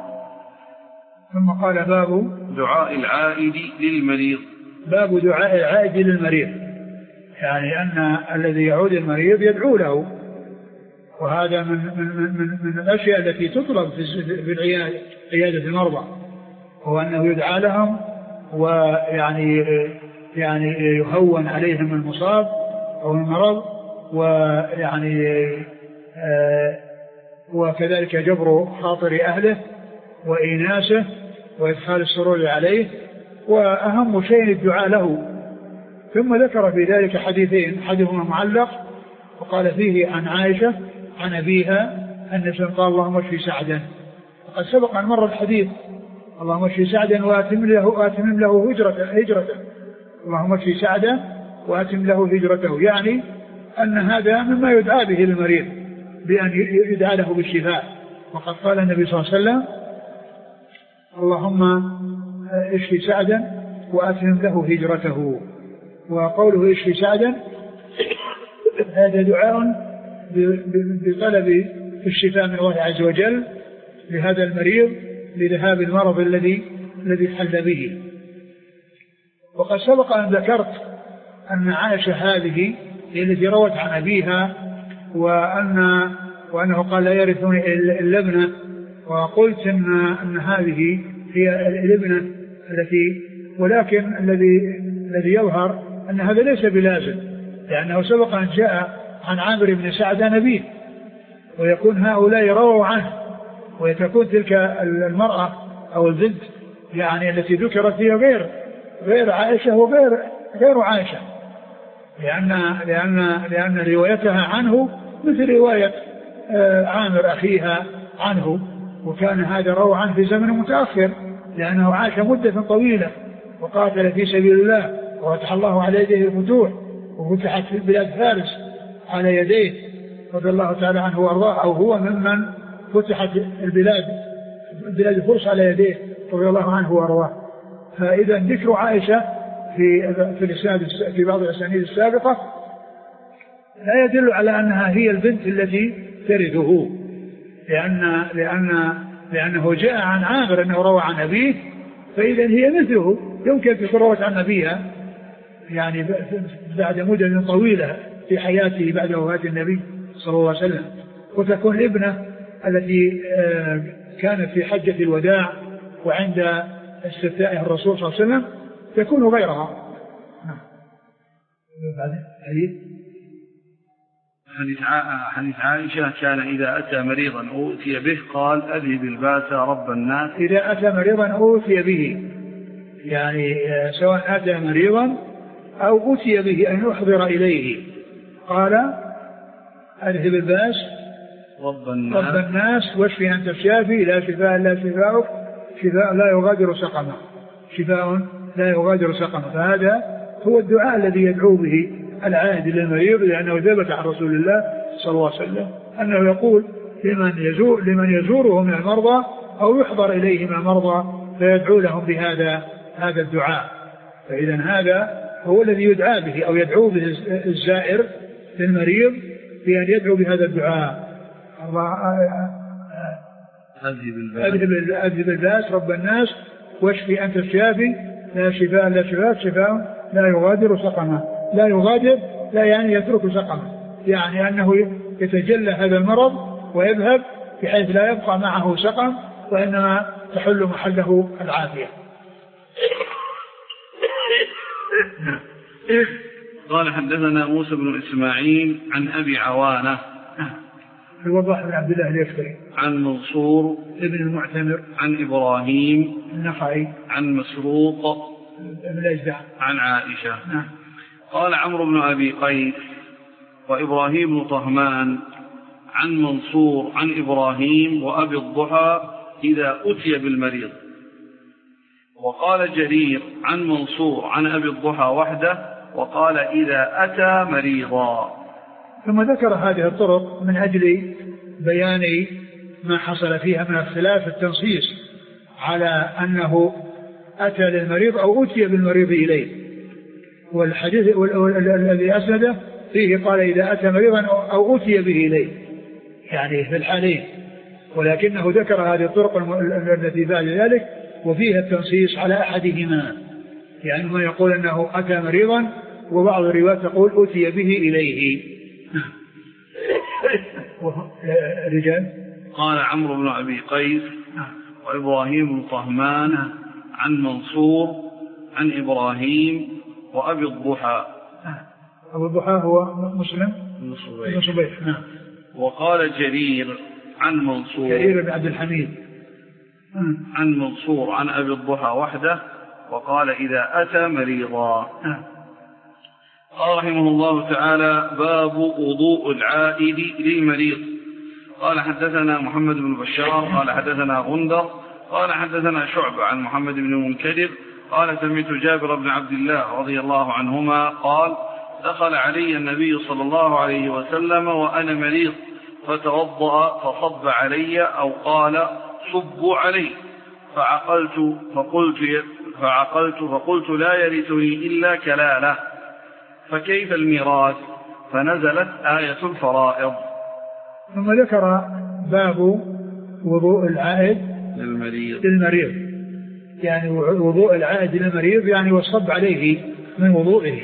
ثم قال: باب دعاء العائد للمريض. باب دعاء العائد للمريض، يعني أن الذي يعود المريض يدعو له، وهذا من, من, من, من الأشياء التي تطلب في عيادة المرضى، هو أنه يدعى لهم ويعني يعني يهون عليهم المصاب أو المرض، ويعني آه وكذلك جبر خاطر أهله وإيناسه وإدخال السرور عليه، وأهم شيء الدعاء له. ثم ذكر في ذلك حديثين، حديثهما معلق وقال فيه عن عائشة عن أبيها أن قال: اللهم اشف سعدا. وقد سبق أن مر الحديث: اللهم اشف سعدا وأتم له وأتم له هجرته هجرته اللهم اشف سعدا وأتم له هجرته، يعني أن هذا مما يدعى به للمريض بأن يدعى له بالشفاء. وقد قال النبي صلى الله عليه وسلم: اللهم اشف سعدا وأتم له هجرته. وقوله اشف سعدا هذا دعاء بطلب الشفاء من الله عز وجل لهذا المريض لذهاب المرض الذي الذي حل به. وقد سبق أن ذكرت أن عائشة هذه هي التي روت عن أبيها وأن وأنه قال: لا يرثني إلا ابنة. وقلت إن, أن هذه هي الابنة التي، ولكن الذي الذي يظهر أن هذا ليس بلازم، لأنه سبق أن جاء عن عامر بن سعد نبيه، ويكون هؤلاء رووا عنه، وتكون تلك المرأة أو البنت يعني التي ذكرت هي غير غير عائشة وغير غير عائشة، لأن لأن لأن روايتها عنه مثل رواية عامر أخيها عنه، وكان هذا روى عنه في زمن متأخر، لأنه عاش مدة طويلة وقاتل في سبيل الله وفتح الله على يديه الفتوح، وفتحت في بلاد فارس على يديه رضي الله تعالى عنه وارضاه، أو هو ممن فتحت البلاد بلاد الفرس على يديه رضي الله عنه وارضاه. فإذا ذكر عائشة في في الإسناد في بعض الأسانيد السابقة لا يدل على أنها هي البنت التي ترثه، لأن لأن لأنه جاء عن عامر أنه روى عن أبيه، فإذا هي مثله يمكن تكون روت عن أبيها يعني بعد مدة طويلة في حياته بعد وفاة النبي صلى الله عليه وسلم، وتكون ابنة التي كانت في حجة الوداع وعند استفتاء الرسول صلى الله عليه وسلم تكون غيرها. حديث عائشة: كان إذا أتى مريضا أوتي به قال: أذهب الباس رب الناس. إذا أتى مريضا أوتي به، يعني سواء أتى مريضا أو أوتي به أن يحضر إليه، قال: أذهب الباس رب الناس, رب الناس واشفي أنت الشافي لا شفاء إلا شفاؤك شفاء لا يغادر سقما شفاء لا يغادر سقما. فهذا هو الدعاء الذي يدعو به العائد للمريض، لأنه ثبت عن رسول الله صلى الله عليه وسلم أنه يقول لمن يزور لمن يزوره من المرضى أو يحضر إليه من المرضى فيدعو لهم بهذا هذا الدعاء. فإذا هذا هو الذي يدعى به أو يدعو به الزائر للمريض بأن يدعو بهذا الدعاء: أذهب الباس رب الناس واشفي أنت الشافي لا شفاء لا شفاء شفاء لا يغادر سقما. لا يغادر لا يعني يترك سقما، يعني أنه يتجلى هذا المرض ويذهب بحيث لا يبقى معه سقم وإنما تحل محله العافية. قال حدثنا موسى بن إسماعيل عن أبي عوانة الوضاح بن عبد الله اليشكري عن منصور ابن المعتمر عن إبراهيم النخعي عن مسروق ابن الأجدع عن عائشة. نعم. قال عمرو بن أبي قيس وإبراهيم بن طهمان عن منصور عن إبراهيم وأبي الضحى إذا أتي بالمريض. وقال جرير عن منصور عن أبي الضحى وحده وقال إذا أتى مريضا. ثم ذكر هذه الطرق من أجل بيان ما حصل فيها من اختلاف التنصيص على أنه أتى للمريض أو أتي بالمريض إليه. والحديث الذي أسنده فيه قال إذا أتى مريضا أو أتي به إليه، يعني في الحالين، ولكنه ذكر هذه الطرق التي بعد ذلك وفيها التنصيص على أحدهما، يعني ما يقول أنه أتى مريضا وبعض الروايات تقول أتي به إليه. رجال قال عمرو بن أبي قيس وإبراهيم بن طهمان عن منصور عن إبراهيم وأبي الضحى. أبو الضحى هو مسلم بن صبيح. نعم. وقال جرير عن منصور جرير بن عبد الحميد عن منصور عن أبي الضحى وحده وقال إذا أتى مريضا. قال رحمه الله تعالى باب وضوء العائد للمريض. قال حدثنا محمد بن بشار قال حدثنا غندر قال حدثنا شعبة عن محمد بن منكدر قال سمعت جابر بن عبد الله رضي الله عنهما قال دخل علي النبي صلى الله عليه وسلم وأنا مريض فتوضأ فصب علي أو قال صبوا علي فعقلت فقلت, فعقلت فقلت لا يرثني إلا كلالة فكيف الميراث فنزلت آية الفرائض. ثم ذكر باب وضوء العائد للمريض, للمريض يعني وضوء العائد للمريض يعني والصب عليه من وضوئه.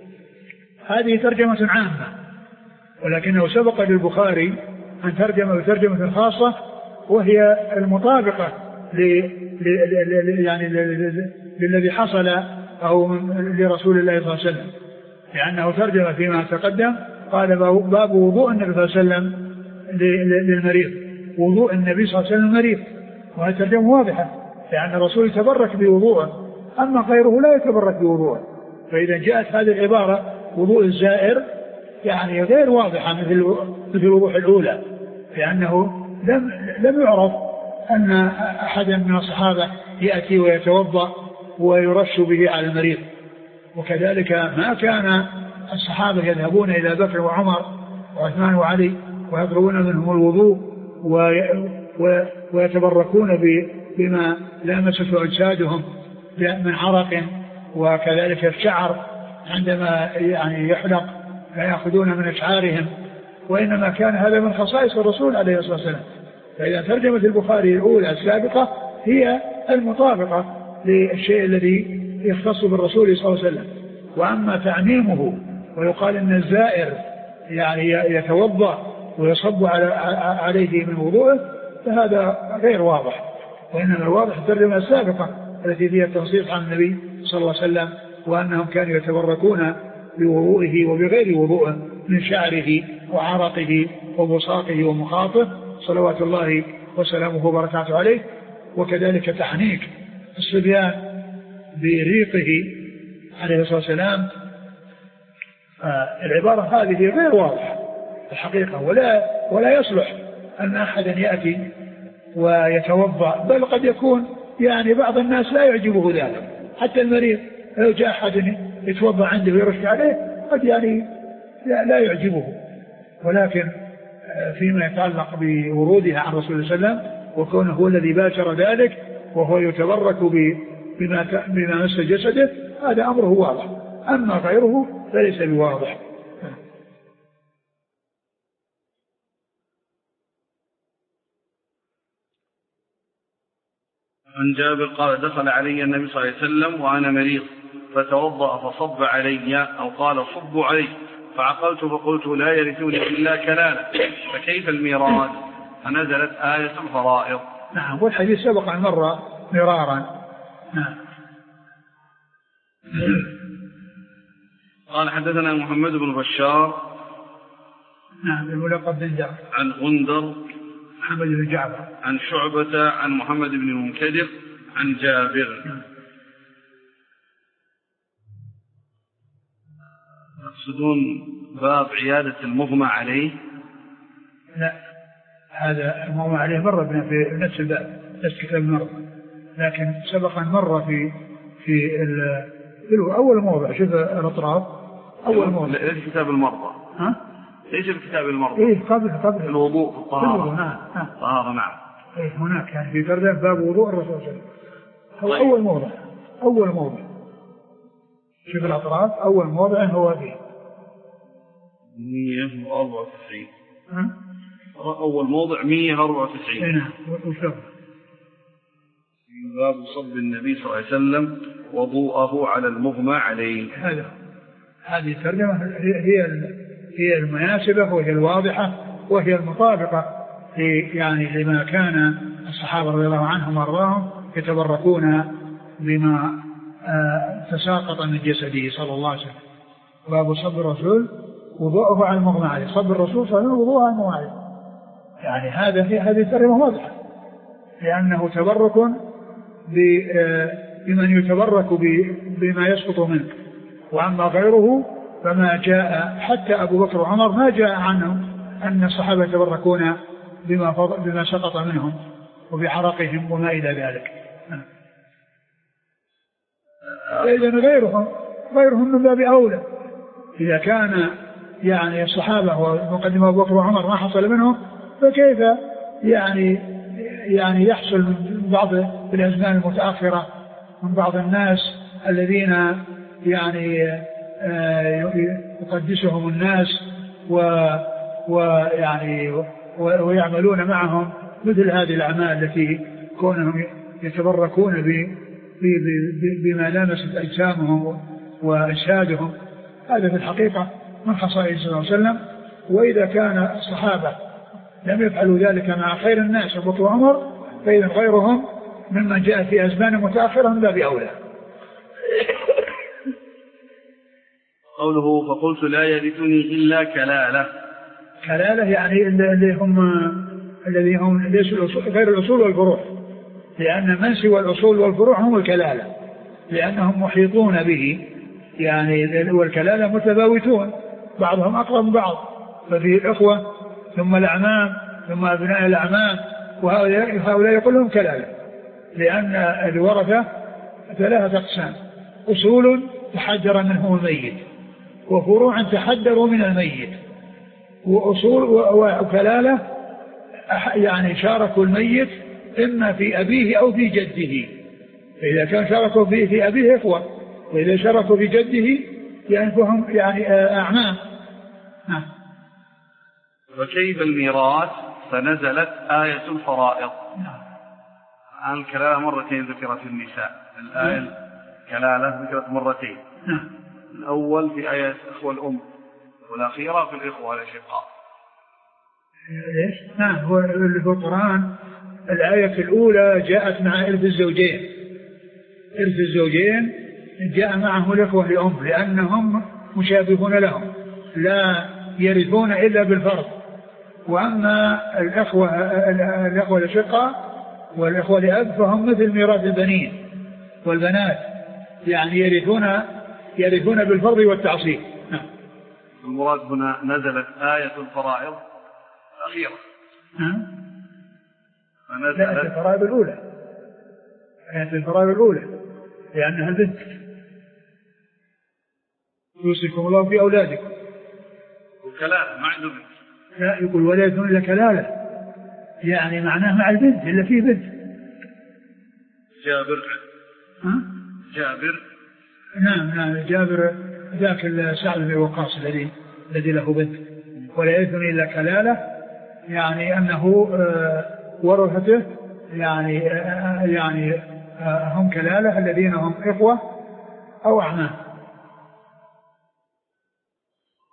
هذه ترجمة عامة ولكنه سبق للبخاري أن ترجم بترجمة خاصة وهي المطابقة ل... ل... يعني للذي حصل أو لرسول الله صلى الله عليه وسلم، لأنه ترجم فيما تقدم قال باب وضوء النبي صلى الله عليه وسلم للمريض، وضوء النبي صلى الله عليه وسلم المريض، وهذه ترجمة واضحة لأن الرسول يتبرك بوضوءه أما غيره لا يتبرك بوضوءه. فإذا جاءت هذه العبارة وضوء الزائر يعني غير واضحة مثل مثل الوضوح الأولى، لأنه لم لم يعرف أن أحدا من الصحابة يأتي ويتوضأ ويرش به على المريض، وكذلك ما كان الصحابة يذهبون إلى بكر وعمر وعثمان وعلي ويطلبون منهم الوضوء ويتبركون بما لامسته أجسادهم من عرق وكذلك الشعر عندما يعني يحلق فيأخذون من أشعارهم، وإنما كان هذا من خصائص الرسول عليه الصلاة والسلام. فإذا ترجمة البخاري الأولى السابقة هي المطابقة للشيء الذي يختص بالرسول صلى الله عليه وسلم، وأما تعميمه ويقال أن الزائر يعني يتوضأ ويصب عليه من وضوءه فهذا غير واضح، وإنما الواضح الترجمة السابقة التي فيها التنصيص عن النبي صلى الله عليه وسلم وأنهم كانوا يتبركون بوضوئه وبغير وضوءه من شعره وعرقه وبصاقه ومخاطه صلوات الله وسلامه وبركاته عليه، وكذلك تحنيك الصبيان بريقه عليه الصلاة والسلام. آه العبارة هذه غير واضحة الحقيقة، ولا ولا يصلح أن أحدا يأتي ويتوضأ، بل قد يكون يعني بعض الناس لا يعجبه ذلك، حتى المريض لو جاء أحد يتوضأ عنده ويرش عليه قد يعني لا يعجبه، ولكن فيما يتعلق بورودها عن رسول الله صلى الله عليه وسلم وكونه هو الذي باشر ذلك وهو يتبرك بما بما مس جسده هذا أمره واضح، أما غيره فليس بواضح. عن جابر قال دخل علي النبي صلى الله عليه وسلم وأنا مريض فتوضأ فصب علي أو قال صبوا علي فعقلت فقلت لا يرثوني إلا كلالة فكيف الميراث فنزلت آية الفرائض. نعم. والحديث سبق أن مر مرارا. نعم. قال حدثنا محمد بن بشار نعم الملقب بن جعفر عن غندر محمد بن جعفر عن شعبة عن محمد بن المنكدر عن جابر. نعم. يقصدون باب عيادة المغمى عليه؟ لا، هذا المغمى عليه مر بنا في نفس الباب نفس كتاب المرضى، لكن سبق أن مر في في أول موضع. شوف الأطراف أول موضع. ليس كتاب المرضى. ها؟ ليس بكتاب المرضى. إيه قبل قبل الوضوء في الطهارة. نعم. طهارة نعم. إيه هناك يعني في فرد باب وضوء الرسول صلى الله عليه وسلم. هو طيب. أول موضع أول موضع. شوف الأطراف أول موضع هو فيه مئة وأربعة وتسعين. أول موضع مئة وأربعة وتسعين. نعم. وشوف باب صب النبي صلى الله عليه وسلم وضوءه على المغمى عليه. هذا هذه الترجمة هي هي المناسبة وهي الواضحة وهي المطابقة يعني لما كان الصحابة رضي الله عنهم وارضاهم يتبركون بما تساقط من جسده صلى الله عليه وسلم. باب صب الرسول وضوءه على المغمى عليه. صب الرسول صلى الله عليه وسلم وضوءه على المغمى عليه. يعني هذا في هذه الترجمة واضحة لأنه تبرك بمن يتبرك بما يسقط منه، وأما غيره فما جاء حتى أبو بكر وعمر ما جاء عنهم أن الصحابة يتبركون بما, بما سقط منهم وبحرقهم وما إلى ذلك. إذن غيرهم غيرهم من باب أولى. إذا كان يعني الصحابة ومقدمة أبو بكر وعمر ما حصل منهم فكيف يعني يعني يحصل من بعض الأزمان المتأخرة من بعض الناس الذين يعني يقدسهم الناس ويعني ويعملون معهم مثل هذه الأعمال التي كونهم يتبركون بما لامست أجسامهم وأجسادهم. هذا في الحقيقة من خصائص صلى الله عليه وسلم. وإذا كان الصحابة لم يفعلوا ذلك مع خير الناس أبو بكر وعمر فإذا غيرهم ممن جاء في أزمان متأخرة من باب أولى. قوله فقلت لا يرثني إلا كلالة. كلالة يعني اللي هم الذي هم غير الأصول والفروع، لأن من سوى الأصول والفروع هم الكلالة لأنهم محيطون به يعني، والكلالة متفاوتون بعضهم أقرب من بعض، ففي الأخوة ثم الأعمام ثم أبناء الأعمام وهؤلاء كلهم كلالة، لأن الورثة ثلاثة أقسام: أصول تحدر منهم الميت، وفروع تحدروا من الميت، وأصول وكلالة يعني شاركوا الميت إما في أبيه أو في جده. فإذا كان شاركوا في, في أبيه إخوة، وإذا شاركوا في جده يعني فهم يعني أعمام. نعم. وكيف الميراث فنزلت آية الفرائض. نعم. الكلالة مرتين ذكرت في النساء، الآية الكلالة ذكرت مرتين. نعم. الأول في آية إخوة الأم، والأخيرة في الإخوة الأشقاء. ليش؟ نعم. هو اللي في القرآن الآية الأولى جاءت مع إرث الزوجين. إرث الزوجين جاء معه الإخوة لأم لأنهم مشابهون لهم لا يرثون إلا بالفرض. وأما الأخوة الأخوة الأشقاء والأخوة لأب فهم مثل ميراث البنين والبنات، يعني يرثون يرثون بالفرض والتعصيب. نعم. المراد هنا نزلت آية الفرائض الأخيرة. نعم. فنزلت الفرائض الأولى، آية الفرائض الأولى لأنها البنت. يوصيكم الله في أولادكم. والكلالة ما عنده بنت. لا، يقول ولا يكون إلا كلالة، يعني معناه مع البنت إلا فيه بنت. جابر. ها؟ جابر. نعم نعم جابر ذاك سعد بن وقاص الذي الذي له بنت. ولا يكون إلا كلالة يعني أنه ورثته يعني يعني هم كلالة الذين هم إخوة أو أعمام.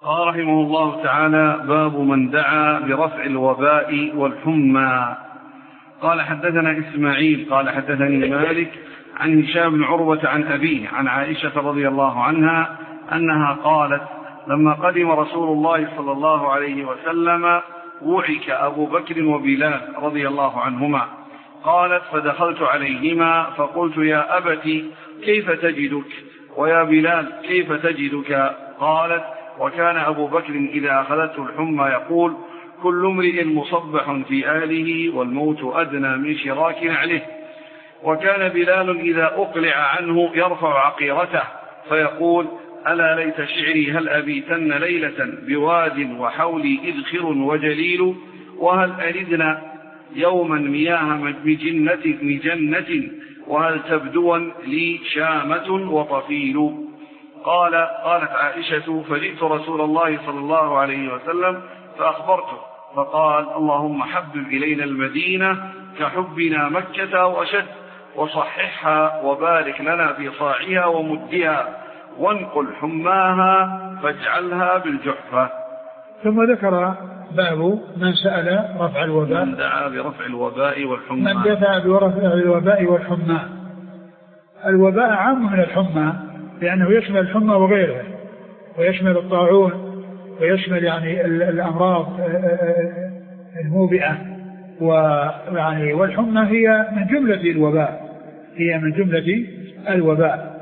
قال رحمه الله تعالى: باب من دعا برفع الوباء والحمى. قال حدثنا إسماعيل قال حدثني مالك عن هشام بن عروة عن أبيه عن عائشة رضي الله عنها أنها قالت: لما قدم رسول الله صلى الله عليه وسلم وعك أبو بكر وبلال رضي الله عنهما. قالت: فدخلت عليهما فقلت: يا أبت كيف تجدك؟ ويا بلال كيف تجدك؟ قالت: وكان أبو بكر إذا أخذته الحمى يقول: كل امرئ مصبح في أهله والموت أدنى من شراك نعله. وكان بلال إذا أقلع عنه يرفع عقيرته فيقول: ألا ليت شعري هل أبيتن ليلة بواد وحولي إذخر وجليل، وهل أردنا يوما مياه مجنة, مجنة وهل تبدوا لي شامة وطفيل. قال قالت عائشة: فجئت رسول الله صلى الله عليه وسلم فأخبرته فقال: اللهم حبب إلينا المدينة كحبنا مكة أو أشد، وصححها وبارك لنا في صاعها ومدها، وانقل حماها فاجعلها بالجحفة. ثم ذكر باب من سأل رفع الوباء، من دعا برفع الوباء والحمى. من دعا برفع الوباء والحمى. الوباء عام من الحمى لأنه يشمل الحمى وغيرها، ويشمل الطاعون، ويشمل يعني الأمراض الموبئة، ويعني والحمى هي من جملة الوباء، هي من جملة الوباء.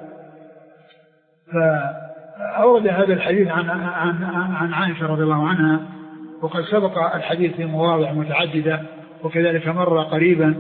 فأورد هذا الحديث عن عن عن عائشة رضي الله عنها، وقد سبق الحديث في مواضع متعددة، وكذلك مر قريبا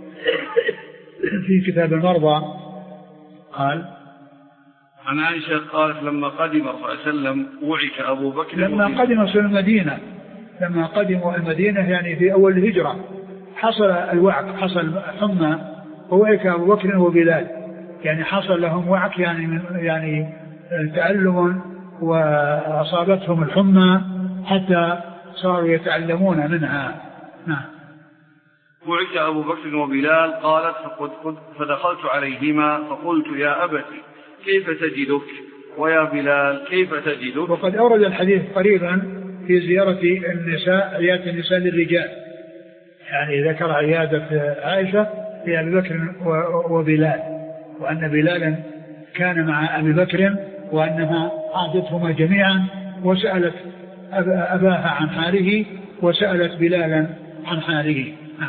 في كتاب المرضى. قال عن عائشة قالت: لما قدم الرسول صلى الله عليه وسلم وعك أبو بكر. لما قدم رسول المدينة، لما قدموا المدينة يعني في أول الهجرة، حصل الوعك، حصل حمى، ووعك أبو بكر وبلال، يعني حصل لهم وعك، يعني يعني تألم، وأصابتهم الحمى حتى صاروا يتعلمون منها. نعم. وعك أبو بكر وبلال. قالت: فدخلت عليهما فقلت: يا أبت كيف تجدك؟ ويا بلال كيف تجدك؟ وقد أورد الحديث قريبا في زيارة النساء، عيادة النساء للرجال، يعني ذكر عيادة عائشة في أبي بكر وبلال، وأن بلالا كان مع أبي بكر، وأنها عادتهما جميعا، وسألت أباها عن حاله، وسألت بلالا عن حاله.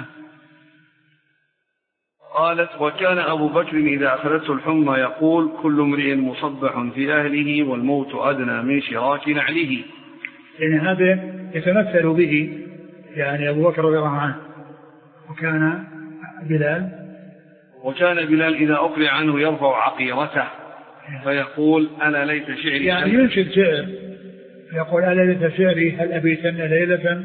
قالت: وكان أبو بكر إذا أخذته الحمى يقول: كل امرئ مصبح في أهله والموت أدنى من شراك نعله. يعني هذا يتمثل به يعني أبو بكر رضي الله عنه. وكان بلال وكان بلال إذا أقلع عنه يرفع عقيرته فيقول: ألا ليت شعري، يعني ينشد شعر، يقول: ألا ليت شعري هل أبيتن ليلة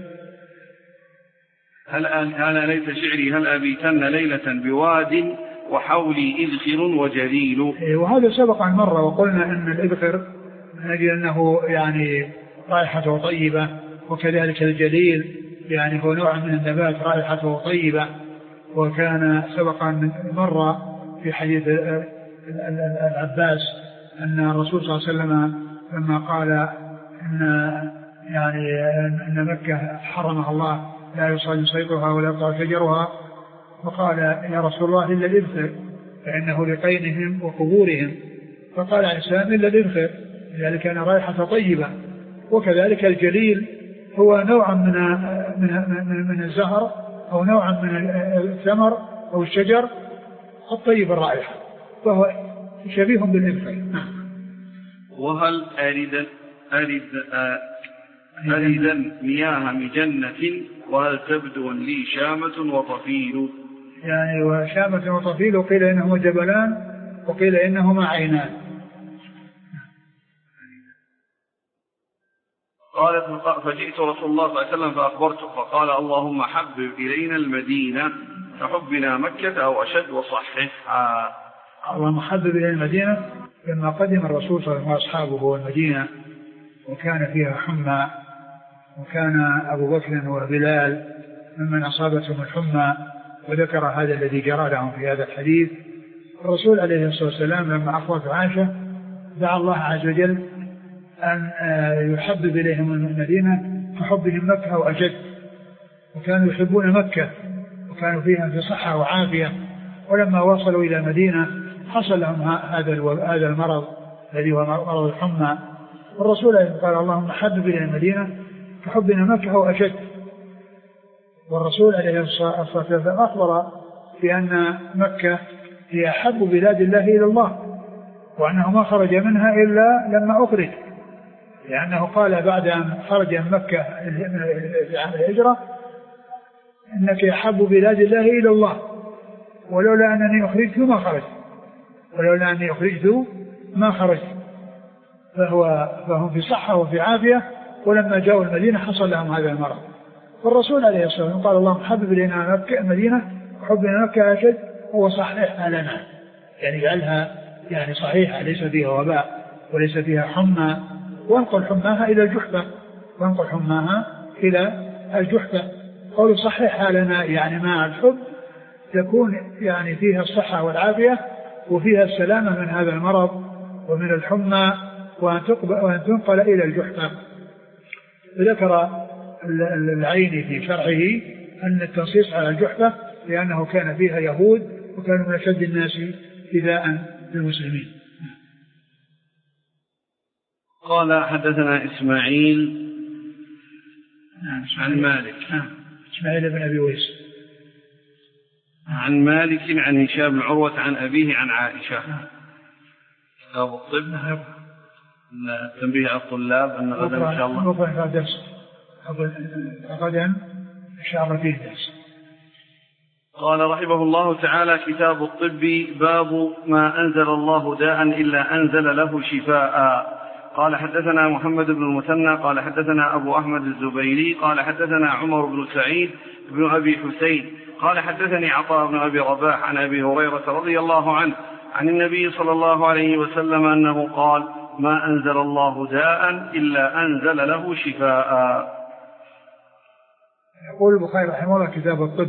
هل أنا ليت شعري هل أبيتن ليلة بواد وحولي إذخر وجليل. وهذا سبق عن مرة، وقلنا أن الإذخر من أجل أنه يعني رائحته طيبة، وكذلك الجليل يعني هو نوع من النبات رائحته طيبة. وكان سبق عن مرة في حديث العباس أن الرسول صلى الله عليه وسلم لما قال إن يعني أن مكة حرمها الله لا يصل صيدها ولا يقطع شجرها، فقال: يا رسول الله إلا الإذخر فإنه لقينهم وقبورهم. فقال عليه السلام: إلا الإذخر، لذلك كان رائحة طيبة. وكذلك الجليل هو نوع من من من الزهر، أو نوع من الثمر أو الشجر الطيب الرائحة، فهو شبيه بالإذخر. وهل أرد أرد أردا مياه مجنة وهل تبدو لي شامة وطفيل. يعني وشامة وطفيل، قيل إنهما جبلان، وقيل إنهما عينان. قالت: فجئت رسول الله صلى الله عليه وسلم فأخبرته فقال: اللهم حبب إلينا المدينة كحبنا مكة أو أشد، وصححها. اللهم حبب إلينا المدينة. لما قدم الرسول صلى الله عليه وسلم وأصحابه المدينة وكان فيها حمى، وكان أبو بكر وبلال ممن أصابتهم الحمى، وذكر هذا الذي جرى لهم في هذا الحديث. الرسول عليه الصلاة والسلام لما أخبرت عائشة دعا الله عز وجل أن يحبب إليهم المدينة كحبهم مكة أو أشد، وكانوا يحبون مكة وكانوا فيها في صحة وعافية، ولما وصلوا إلى مدينة حصل لهم هذا المرض الذي هو مرض الحمى، والرسول قال اللهم حبب إلى المدينة كحبنا مكة أو أشد. والرسول عليه الصلاة والسلام أخبر بأن مكة هي أحب بلاد الله إلى الله، وأنه ما خرج منها إلا لما أخرج، لأنه قال بعد أن خرج من مكة في عام الهجرة إنك أحب بلاد الله إلى الله، ولولا أنني أخرجت ما خرج، ولولا أنني أخرجت ما خرج. فهو فهم في صحة وفي عافية، ولما جاءوا المدينة حصل لهم هذا المرض. والرسول عليه الصلاة والسلام قال اللهم حبب إلينا مكة المدينة وحبنا مكة أشد، هو صحيح لنا، يعني جعلها يعني صحيحة ليس فيها وباء وليس فيها حمى، وانقل حماها إلى الجحفة، وانقل حماها إلى الجحفة. قول صحيح لنا يعني مع الحب تكون يعني فيها الصحة والعافية وفيها السلامة من هذا المرض ومن الحمى، وأن تنقل إلى الجحفة. ذكر العيني في شرحه أن التنصيص على الجحفة لأنه كان فيها يهود وكانوا من أشد الناس إيذاء بالمسلمين. قال حدثنا إسماعيل عن مالك إسماعيل بن أبي ويس عن مالك عن هشام بن عروة عن أبيه عن عائشة. كتاب الطب. تنبيه على الطلاب أن غدا إن شاء الله غدا درس، غدا إن شاء الله فيه درس. قال رحمه الله تعالى: كتاب الطب، باب ما أنزل الله داء إلا أنزل له شفاء. قال حدثنا محمد بن المثنى قال حدثنا أبو أحمد الزبيري قال حدثنا عمر بن سعيد بن أبي حسين قال حدثني عطاء بن أبي رباح عن أبي هريرة رضي الله عنه عن النبي صلى الله عليه وسلم أنه قال: ما أنزل الله داء إلا أنزل له شفاء. يقول البخاري رحمه الله كتاب الطب،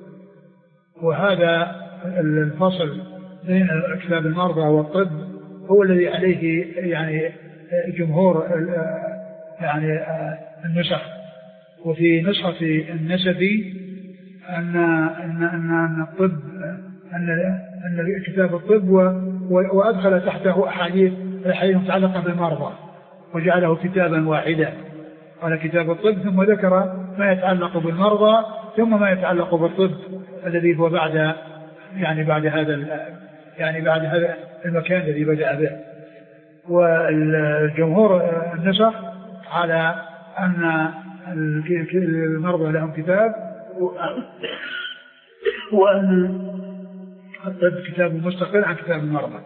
وهذا الفصل بين كتاب المرضى والطب هو الذي عليه يعني جمهور يعني النسخ. وفي نسخة النسبي أن أن أن الطب أن أن كتاب الطب وأدخل تحته أحاديث الحديث متعلقة بالمرضى وجعله كتابا واحدا. قال كتاب الطب ثم ذكر ما يتعلق بالمرضى ثم ما يتعلق بالطب الذي هو بعد يعني بعد هذا يعني بعد هذا المكان الذي بدأ به. والجمهور النسخ على أن المرضى لهم كتاب وأن الطب كتاب مستقل عن كتاب المرضى.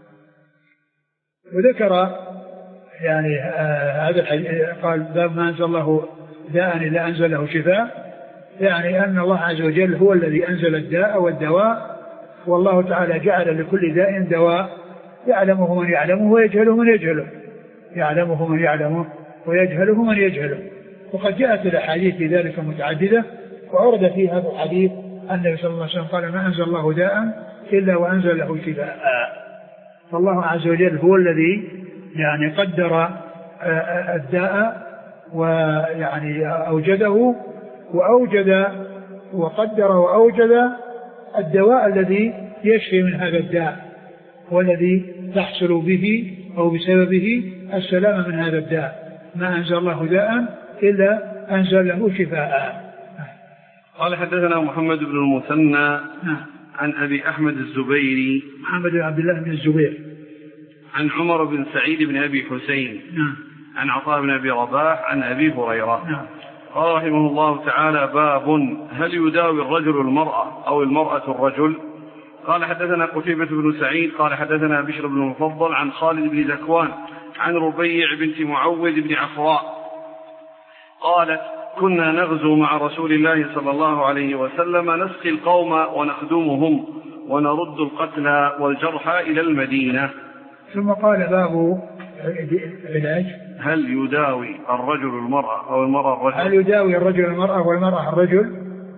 وذكر يعني هذا الحديث قال: باب ما أنزل الله داء إلا أنزل له شفاء، يعني أن الله عز وجل هو الذي أنزل الداء والدواء، والله تعالى جعل لكل داء دواء يعلمه من يعلمه ويجهله من يجهله، يعلمه من يعلمه ويجهله من يجهله. وقد جاءت الأحاديث في ذلك متعددة، وعرض في هذا الحديث النبي صلى الله عليه وسلم قال: ما أنزل الله داء إلا وأنزل له شفاء. فالله عز وجل هو الذي يعني قدر الداء ويعني أوجده وأوجد وقدر وأوجد الدواء الذي يشفي من هذا الداء والذي تحصل به أو بسببه السلامة من هذا الداء. ما أنزل الله داء إلا أنزل له شفاء. قال حدثنا محمد بن المثنى عن أبي أحمد الزبيري محمد بن عبد الله بن الزبير عن عمر بن سعيد بن أبي حسين عن عطاء بن أبي رباح عن أبي هريرة. قال رحمه الله تعالى: باب هل يداوي الرجل المرأة أو المرأة الرجل؟ قال حدثنا قتيبة بن سعيد قال حدثنا بشر بن المفضل عن خالد بن ذكوان عن ربيع بنت معوذ بن عفراء قالت: كنا نغزو مع رسول الله صلى الله عليه وسلم نسقي القوم ونخدمهم ونرد القتلى والجرحى إلى المدينة. ثم قال: باب علاج هل يداوي الرجل المرأة أو المرأة الرجل؟ هل يداوي الرجل المرأة والمرأة الرجل؟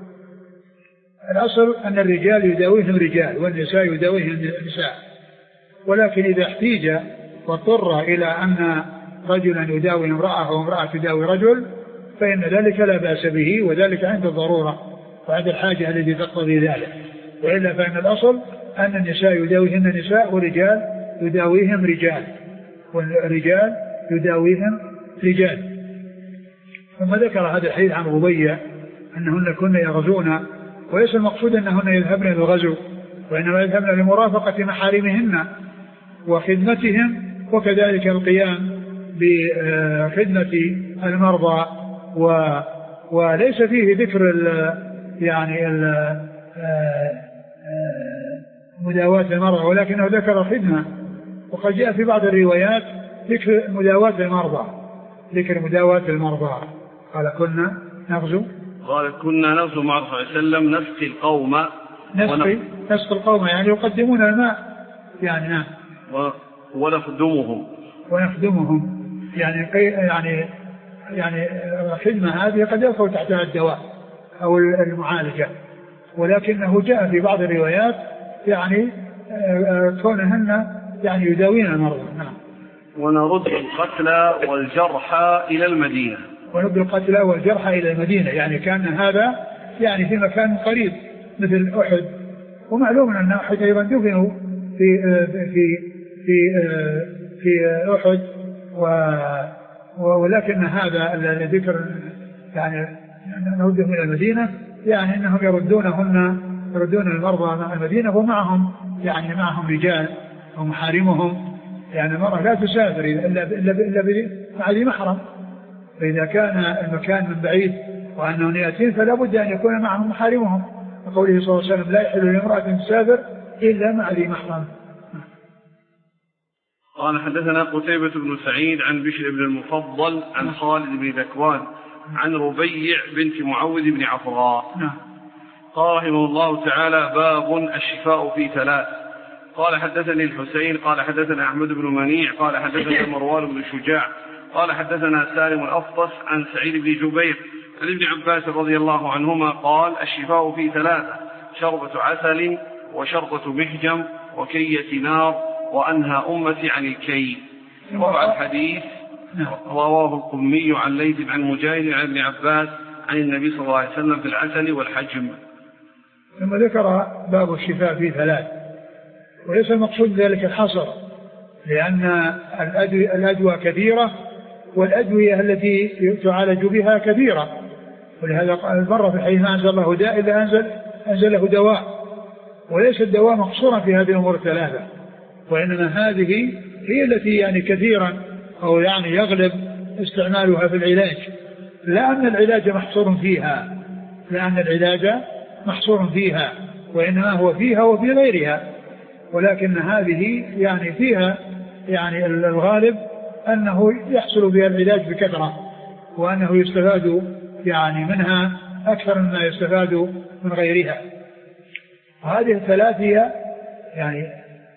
الأصل أن الرجال يداويهم رجال والنساء يداويهم النساء، ولكن إذا احتيج واضطر إلى أن رجلا يداوي امرأة وامرأة تداوي رجل فإن ذلك لا بأس به، وذلك عند الضرورة وعند الحاجة التي تقتضي ذلك. وإلا فإن الأصل أن النساء يداويهن نساء والرجال يداويهم رجال والرجال يداويهم رجال. ثم ذكر هذا الحديث عن ربيع أنهن كن يغزون، وليس المقصود أنهن يذهبن للغزو، وإنما يذهبن لمرافقة محارمهن وخدمتهم، وكذلك القيام بخدمة المرضى، و وليس فيه ذكر ال يعني ال مداواة المرضى، ولكنه ذكر الخدمة. وقد جاء في بعض الروايات ذكر مداواة المرضى ذكر مداواة المرضى قال كنا نغزو قال كنا نغزو مع رسول الله صلى الله عليه وسلم نسقي القوم نسقي نسقي القوم يعني يقدمون الماء يعني نعم ونخدمهم ونخدمهم يعني يعني يعني الخدمة هذه قد يدخل تحتها الدواء أو المعالجة، ولكنه جاء في بعض الروايات يعني كونهن يعني يداوين المرضى. نعم. ونرد القتلى والجرحى إلى المدينة ونرد القتلى والجرحى إلى المدينة يعني كان هذا يعني في مكان قريب مثل أحد، ومعلوم أن أحد أيضا دفنوا في في في في أحد، ولكن هذا الذي ذكر يعني نردهم إلى المدينة يعني أنهم يردونهن يردون المرضى مع المدينة ومعهم يعني معهم رجال ومحارمهم، يعني المرأة لا تسافر إلا إلا مع ذي محرم، فإذا كان المكان من بعيد وأنهم يأتين فلا بد أن يكون معهم محارمهم، وقوله صلى الله عليه وسلم لا يحل لامرأة تسافر إلا مع ذي محرم. قال حدثنا قتيبة بن سعيد عن بشر بن المفضل عن خالد بن ذكوان عن ربيع بنت معوذ بن عفراء قال رحمه الله تعالى باب الشفاء في ثلاث. قال حدثني الحسين قال حدثنا أحمد بن منيع قال حدثنا مروان بن شجاع قال حدثنا سالم الأفطس عن سعيد بن جبير عن ابن عباس رضي الله عنهما قال الشفاء في ثلاثة شربة عسل وشربة محجم وكية نار وأنهى أمتي عن الكي. رفع الحديث رواه القمي عن ليث عن مجاهد عن ابن عباس عن النبي صلى الله عليه وسلم في العسل والحجم. ثم ذكر باب الشفاء في ثلاث، وليس المقصود ذلك الحصر، لأن الأدوية كثيرة والأدوية التي تعالج بها كثيرة، ولهذا قال مرة في حين أنزل الله داء إذا أنزل أنزله دواء، وليس الدواء مقصورا في هذه الأمور الثلاثة، وإنما هذه هي التي يعني كثيرا أو يعني يغلب استعمالها في العلاج، لا أن العلاج محصور فيها لأن العلاج محصور فيها وإنما هو فيها وفي غيرها، ولكن هذه يعني فيها يعني الغالب أنه يحصل بها العلاج بكثرة، وأنه يستفاد يعني منها أكثر مما يستفاد من غيرها. هذه الثلاثية يعني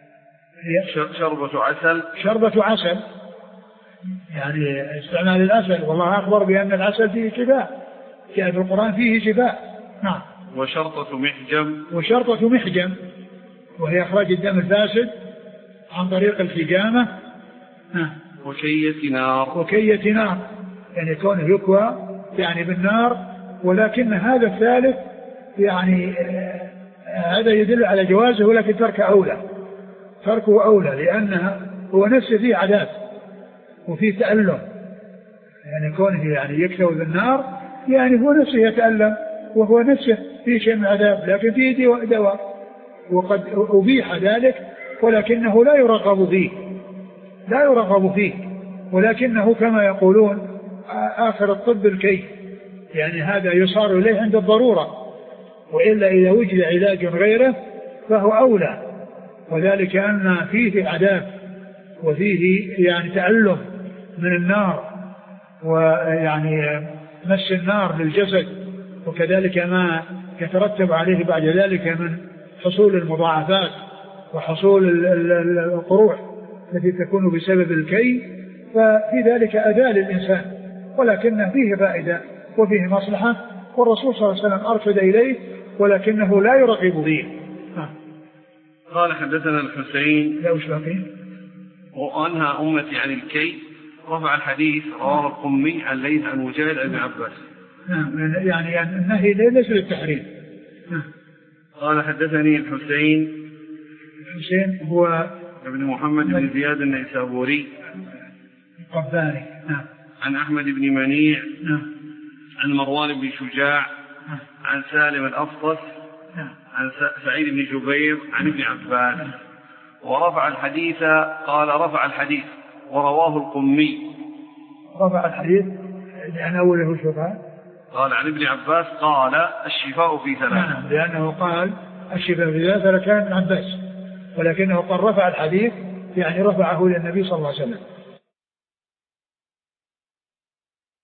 شربة عسل شربة عسل يعني استعمال العسل، والله أخبر بأن العسل فيه شفاء، جاء في القرآن فيه شفاء. نعم. وشرطة محجم وشرطة محجم وهي إخراج الدم الفاسد عن طريق الحجامة. وكية نار وكية نار يعني كونه يكوى يعني بالنار، ولكن هذا الثالث يعني هذا يدل على جوازه، ولكن ترك أولى تركه أولى لأنها هو نفسه فيه عذاب وفيه تألم، يعني كونه يعني يكتوي بالنار يعني هو نفسه يتألم وهو نفسه فيه شيء من عذاب، لكن فيه دواء وقد أبيح ذلك، ولكنه لا يرغب فيه لا يرغب فيه ولكنه كما يقولون آخر الطب الكي، يعني هذا يصار إليه عند الضرورة، وإلا إذا وجد علاج غيره فهو أولى، وذلك أن فيه عذاب وفيه يعني تألم من النار ويعني مس النار للجسد، وكذلك ما يترتب عليه بعد ذلك من حصول المضاعفات وحصول القروح التي تكون بسبب الكي، ففي ذلك أذى للإنسان، ولكن فيه فائدة وفيه مصلحة، والرسول صلى الله عليه وسلم أرشد إليه ولكنه لا يرغب فيه. قال حدثنا الحسين لا أشبه فيه وأنهى أمتي عن الكي. رفع الحديث رواه القمي عن ليث عن مجاهد بن عباس. نعم يعني النهي ليس للتحريم. قال حدثني الحسين الحسين هو ابن محمد بن زياد النيسابوري القباني. نعم. عن أحمد بن منيع. نعم. عن مروان بن شجاع. نعم. عن سالم الأفطس. نعم. عن سعيد بن جبير عن ابن عباس. نعم. ورفع الحديث قال رفع الحديث ورواه القمي. رفع الحديث لأن أوله شفاء قال عن ابن عباس قال الشفاء في ثلاث. نعم لأنه قال الشفاء في ثلاث فكان ابن عباس، ولكنه قال رفع الحديث يعني رفعه للنبي صلى الله عليه وسلم.